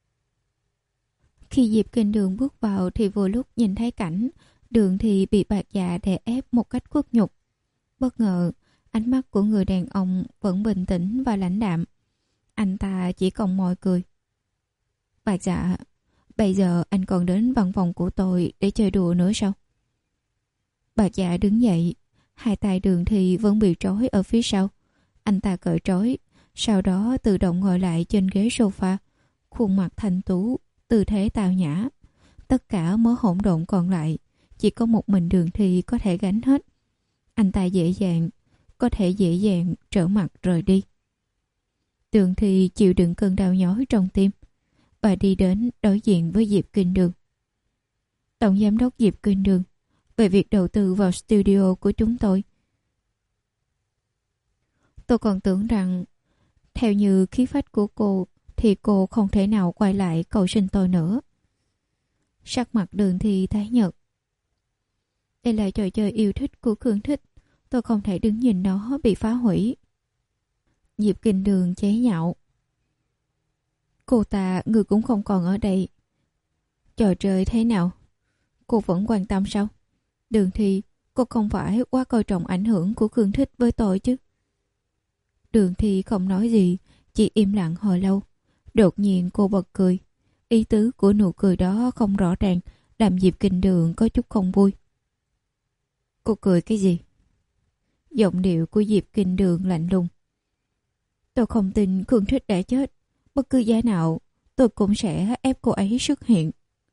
Khi Diệp Kinh Đường bước vào thì vừa lúc nhìn thấy cảnh Đường Thi bị Bạc Dạ đè ép một cách khuất nhục. Bất ngờ, ánh mắt của người đàn ông vẫn bình tĩnh và lãnh đạm. Anh ta chỉ cong môi cười. "Bạc Dạ, bây giờ anh còn đến văn phòng của tôi để chơi đùa nữa sao?" Bạc Dạ đứng dậy, hai tay Đường Thi vẫn bị trói ở phía sau. Anh ta cởi trói, sau đó tự động ngồi lại trên ghế sofa, khuôn mặt thanh tú, tư thế tao nhã. Tất cả mớ hỗn độn còn lại, chỉ có một mình Đường Thi có thể gánh hết. Anh ta dễ dàng, có thể dễ dàng trở mặt rời đi. Đường Thi chịu đựng cơn đau nhói trong tim và đi đến đối diện với Diệp Kinh Đường. "Tổng giám đốc Diệp Kinh Đường, về việc đầu tư vào studio của chúng tôi, tôi còn tưởng rằng theo như khí phách của cô thì cô không thể nào quay lại cầu xin tôi nữa. Sắc mặt Đường Thi tái nhợt. Đây là trò chơi yêu thích của Khương Thích, tôi không thể đứng nhìn nó bị phá hủy. Diệp Kinh Đường chế nhạo. Cô ta, người cũng không còn ở đây. Trò chơi thế nào? Cô vẫn quan tâm sao? Đường Thi, cô không phải quá coi trọng ảnh hưởng của Khương Thích với tôi chứ? Đường Thi không nói gì, chỉ im lặng hồi lâu. Đột nhiên cô bật cười. Ý tứ của nụ cười đó không rõ ràng, làm Diệp Kinh Đường có chút không vui. Cô cười cái gì? Giọng điệu của Diệp Kinh Đường lạnh lùng. Tôi không tin Khương Thích đã chết. Bất cứ giá nào, tôi cũng sẽ ép cô ấy xuất hiện.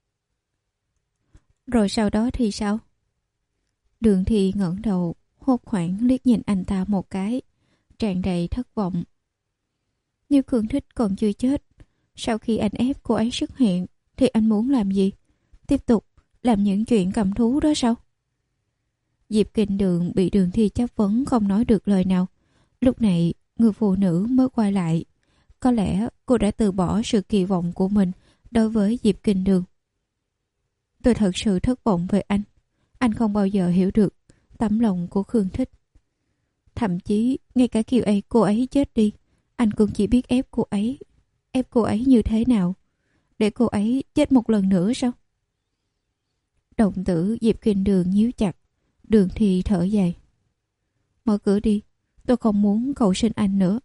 Rồi sau đó thì sao? Đường Thi ngẩng đầu, hốt hoảng liếc nhìn anh ta một cái, tràn đầy thất vọng. Nếu Khương Thích còn chưa chết, sau khi anh ép cô ấy xuất hiện, thì anh muốn làm gì? Tiếp tục làm những chuyện cầm thú đó sao? Diệp Kinh Đường bị Đường Thi chất vấn không nói được lời nào. Lúc này, người phụ nữ mới quay lại. Có lẽ cô đã từ bỏ sự kỳ vọng của mình đối với Diệp Kinh Đường. Tôi thật sự thất vọng về anh. Anh không bao giờ hiểu được tấm lòng của Khương Thích. Thậm chí, ngay cả khi ấy cô ấy chết đi, anh cũng chỉ biết ép cô ấy. Ép cô ấy như thế nào? Để cô ấy chết một lần nữa sao? Đồng tử Diệp Kinh Đường nhíu chặt. Đường Thi thở dài. Mở cửa đi, tôi không muốn cầu xin anh nữa.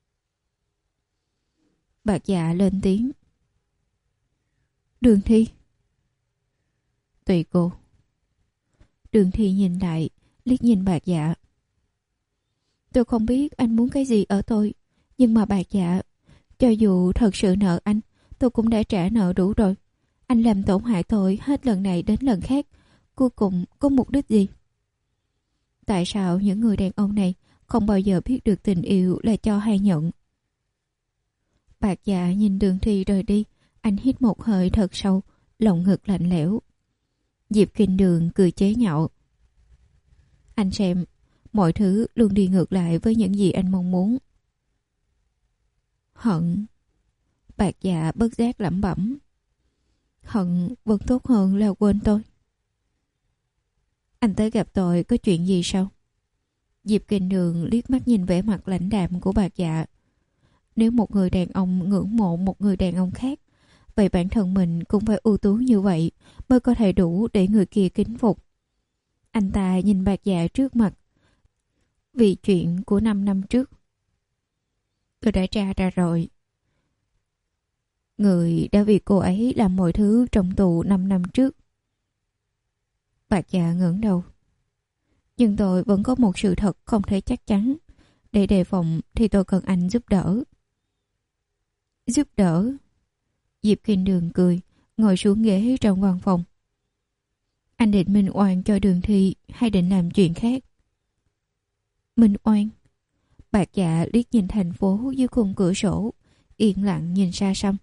Bạc Dạ lên tiếng. Đường Thi. Tùy cô. Đường Thi nhìn lại, liếc nhìn Bạc Dạ. Tôi không biết anh muốn cái gì ở tôi, nhưng mà Bạc Dạ, cho dù thật sự nợ anh, tôi cũng đã trả nợ đủ rồi. Anh làm tổn hại tôi hết lần này đến lần khác, cuối cùng có mục đích gì? Tại sao những người đàn ông này không bao giờ biết được tình yêu là cho hay nhận? Bạc Dạ nhìn Đường Thi rời đi, anh hít một hơi thật sâu, lồng ngực lạnh lẽo. Diệp Kinh Đường cười chế nhạo. Anh xem, mọi thứ luôn đi ngược lại với những gì anh mong muốn. Hận. Bạc Dạ bất giác lẩm bẩm. Hận vẫn tốt hơn là quên tôi. Anh tới gặp tôi có chuyện gì sao? Diệp Kinh Đường liếc mắt nhìn vẻ mặt lãnh đạm của Bạc Dạ. Nếu một người đàn ông ngưỡng mộ một người đàn ông khác, vậy bản thân mình cũng phải ưu tú như vậy mới có thể đủ để người kia kính phục. Anh ta nhìn Bạc Dạ trước mặt. Vì chuyện của năm năm trước, tôi đã tra ra rồi. Người đã vì cô ấy làm mọi thứ trong tù năm năm trước. Bạc Dạ ngẩng đầu. Nhưng tôi vẫn có một sự thật không thể chắc chắn. Để đề phòng thì tôi cần anh giúp đỡ. Giúp đỡ? Diệp Kinh Đường cười, ngồi xuống ghế trong văn phòng. Anh định minh oan cho Đường Thi hay định làm chuyện khác? Minh oan? Bạc Dạ liếc nhìn thành phố dưới khung cửa sổ, yên lặng nhìn xa xăm.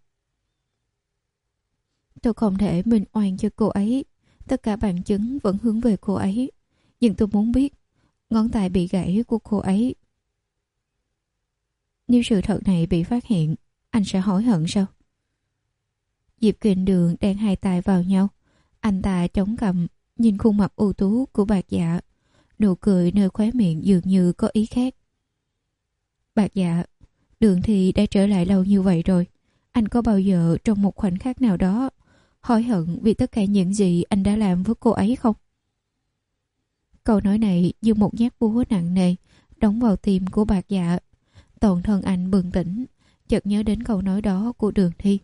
Tôi không thể minh oan cho cô ấy. Tất cả bằng chứng vẫn hướng về cô ấy. Nhưng tôi muốn biết ngón tay bị gãy của cô ấy. Nếu sự thật này bị phát hiện, anh sẽ hối hận sao? Diệp Kinh Đường đang hai tay vào nhau. Anh ta chống cằm nhìn khuôn mặt ưu tú của Bạc Dạ. Nụ cười nơi khóe miệng dường như có ý khác. Bạc Dạ, Đường Thi đã trở lại lâu như vậy rồi. Anh có bao giờ trong một khoảnh khắc nào đó hối hận vì tất cả những gì anh đã làm với cô ấy không? Câu nói này như một nhát búa nặng nề đóng vào tim của Bạc Dạ. Toàn thân anh bừng tỉnh, chợt nhớ đến câu nói đó của Đường Thi.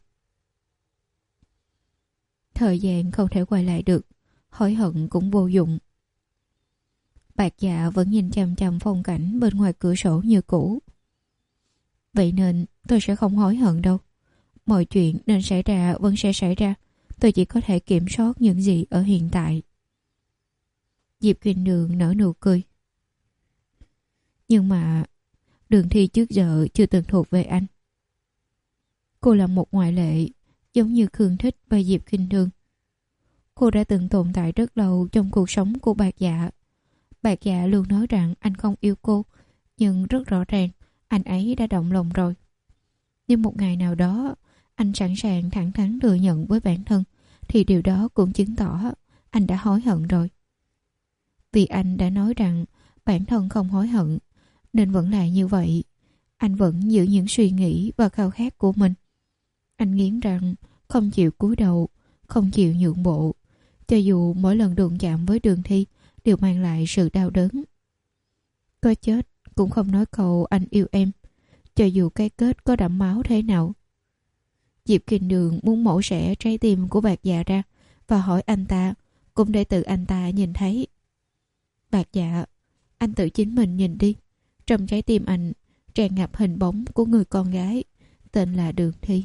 Thời gian không thể quay lại được, hối hận cũng vô dụng. Bạc Dạ vẫn nhìn chằm chằm phong cảnh bên ngoài cửa sổ như cũ. Vậy nên tôi sẽ không hối hận đâu. Mọi chuyện nên xảy ra vẫn sẽ xảy ra. Tôi chỉ có thể kiểm soát những gì ở hiện tại. Diệp Kinh Đường nở nụ cười. Nhưng mà Đường Thi trước giờ chưa từng thuộc về anh. Cô là một ngoại lệ, giống như Khương Thích và Diệp Kinh Đường. Cô đã từng tồn tại rất lâu trong cuộc sống của Bạc Dạ. Bạc Dạ luôn nói rằng anh không yêu cô, nhưng rất rõ ràng anh ấy đã động lòng rồi. Nhưng một ngày nào đó, anh sẵn sàng thẳng thắn thừa nhận với bản thân, thì điều đó cũng chứng tỏ anh đã hối hận rồi. Vì anh đã nói rằng bản thân không hối hận, nên vẫn là như vậy. Anh vẫn giữ những suy nghĩ và khao khát của mình. Anh nghiến răng, không chịu cúi đầu, không chịu nhượng bộ, cho dù mỗi lần đụng chạm với Đường Thi đều mang lại sự đau đớn. Có chết cũng không nói câu anh yêu em, cho dù cái kết có đẫm máu thế nào. Diệp Kinh Đường muốn mổ xẻ trái tim của Bạc Dạ ra và hỏi anh ta, cũng để tự anh ta nhìn thấy. Bạc Dạ, anh tự chính mình nhìn đi. Trong trái tim anh tràn ngập hình bóng của người con gái tên là Đường Thi.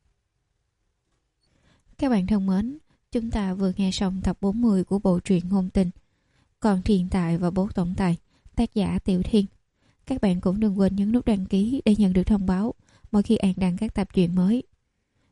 Các bạn thân mến, chúng ta vừa nghe xong tập bốn mươi của bộ truyện ngôn tình Còn Thiên Tài và Bố Tổng Tài, tác giả Tiểu Thiên. Các bạn cũng đừng quên nhấn nút đăng ký để nhận được thông báo mỗi khi An đăng các tập truyện mới.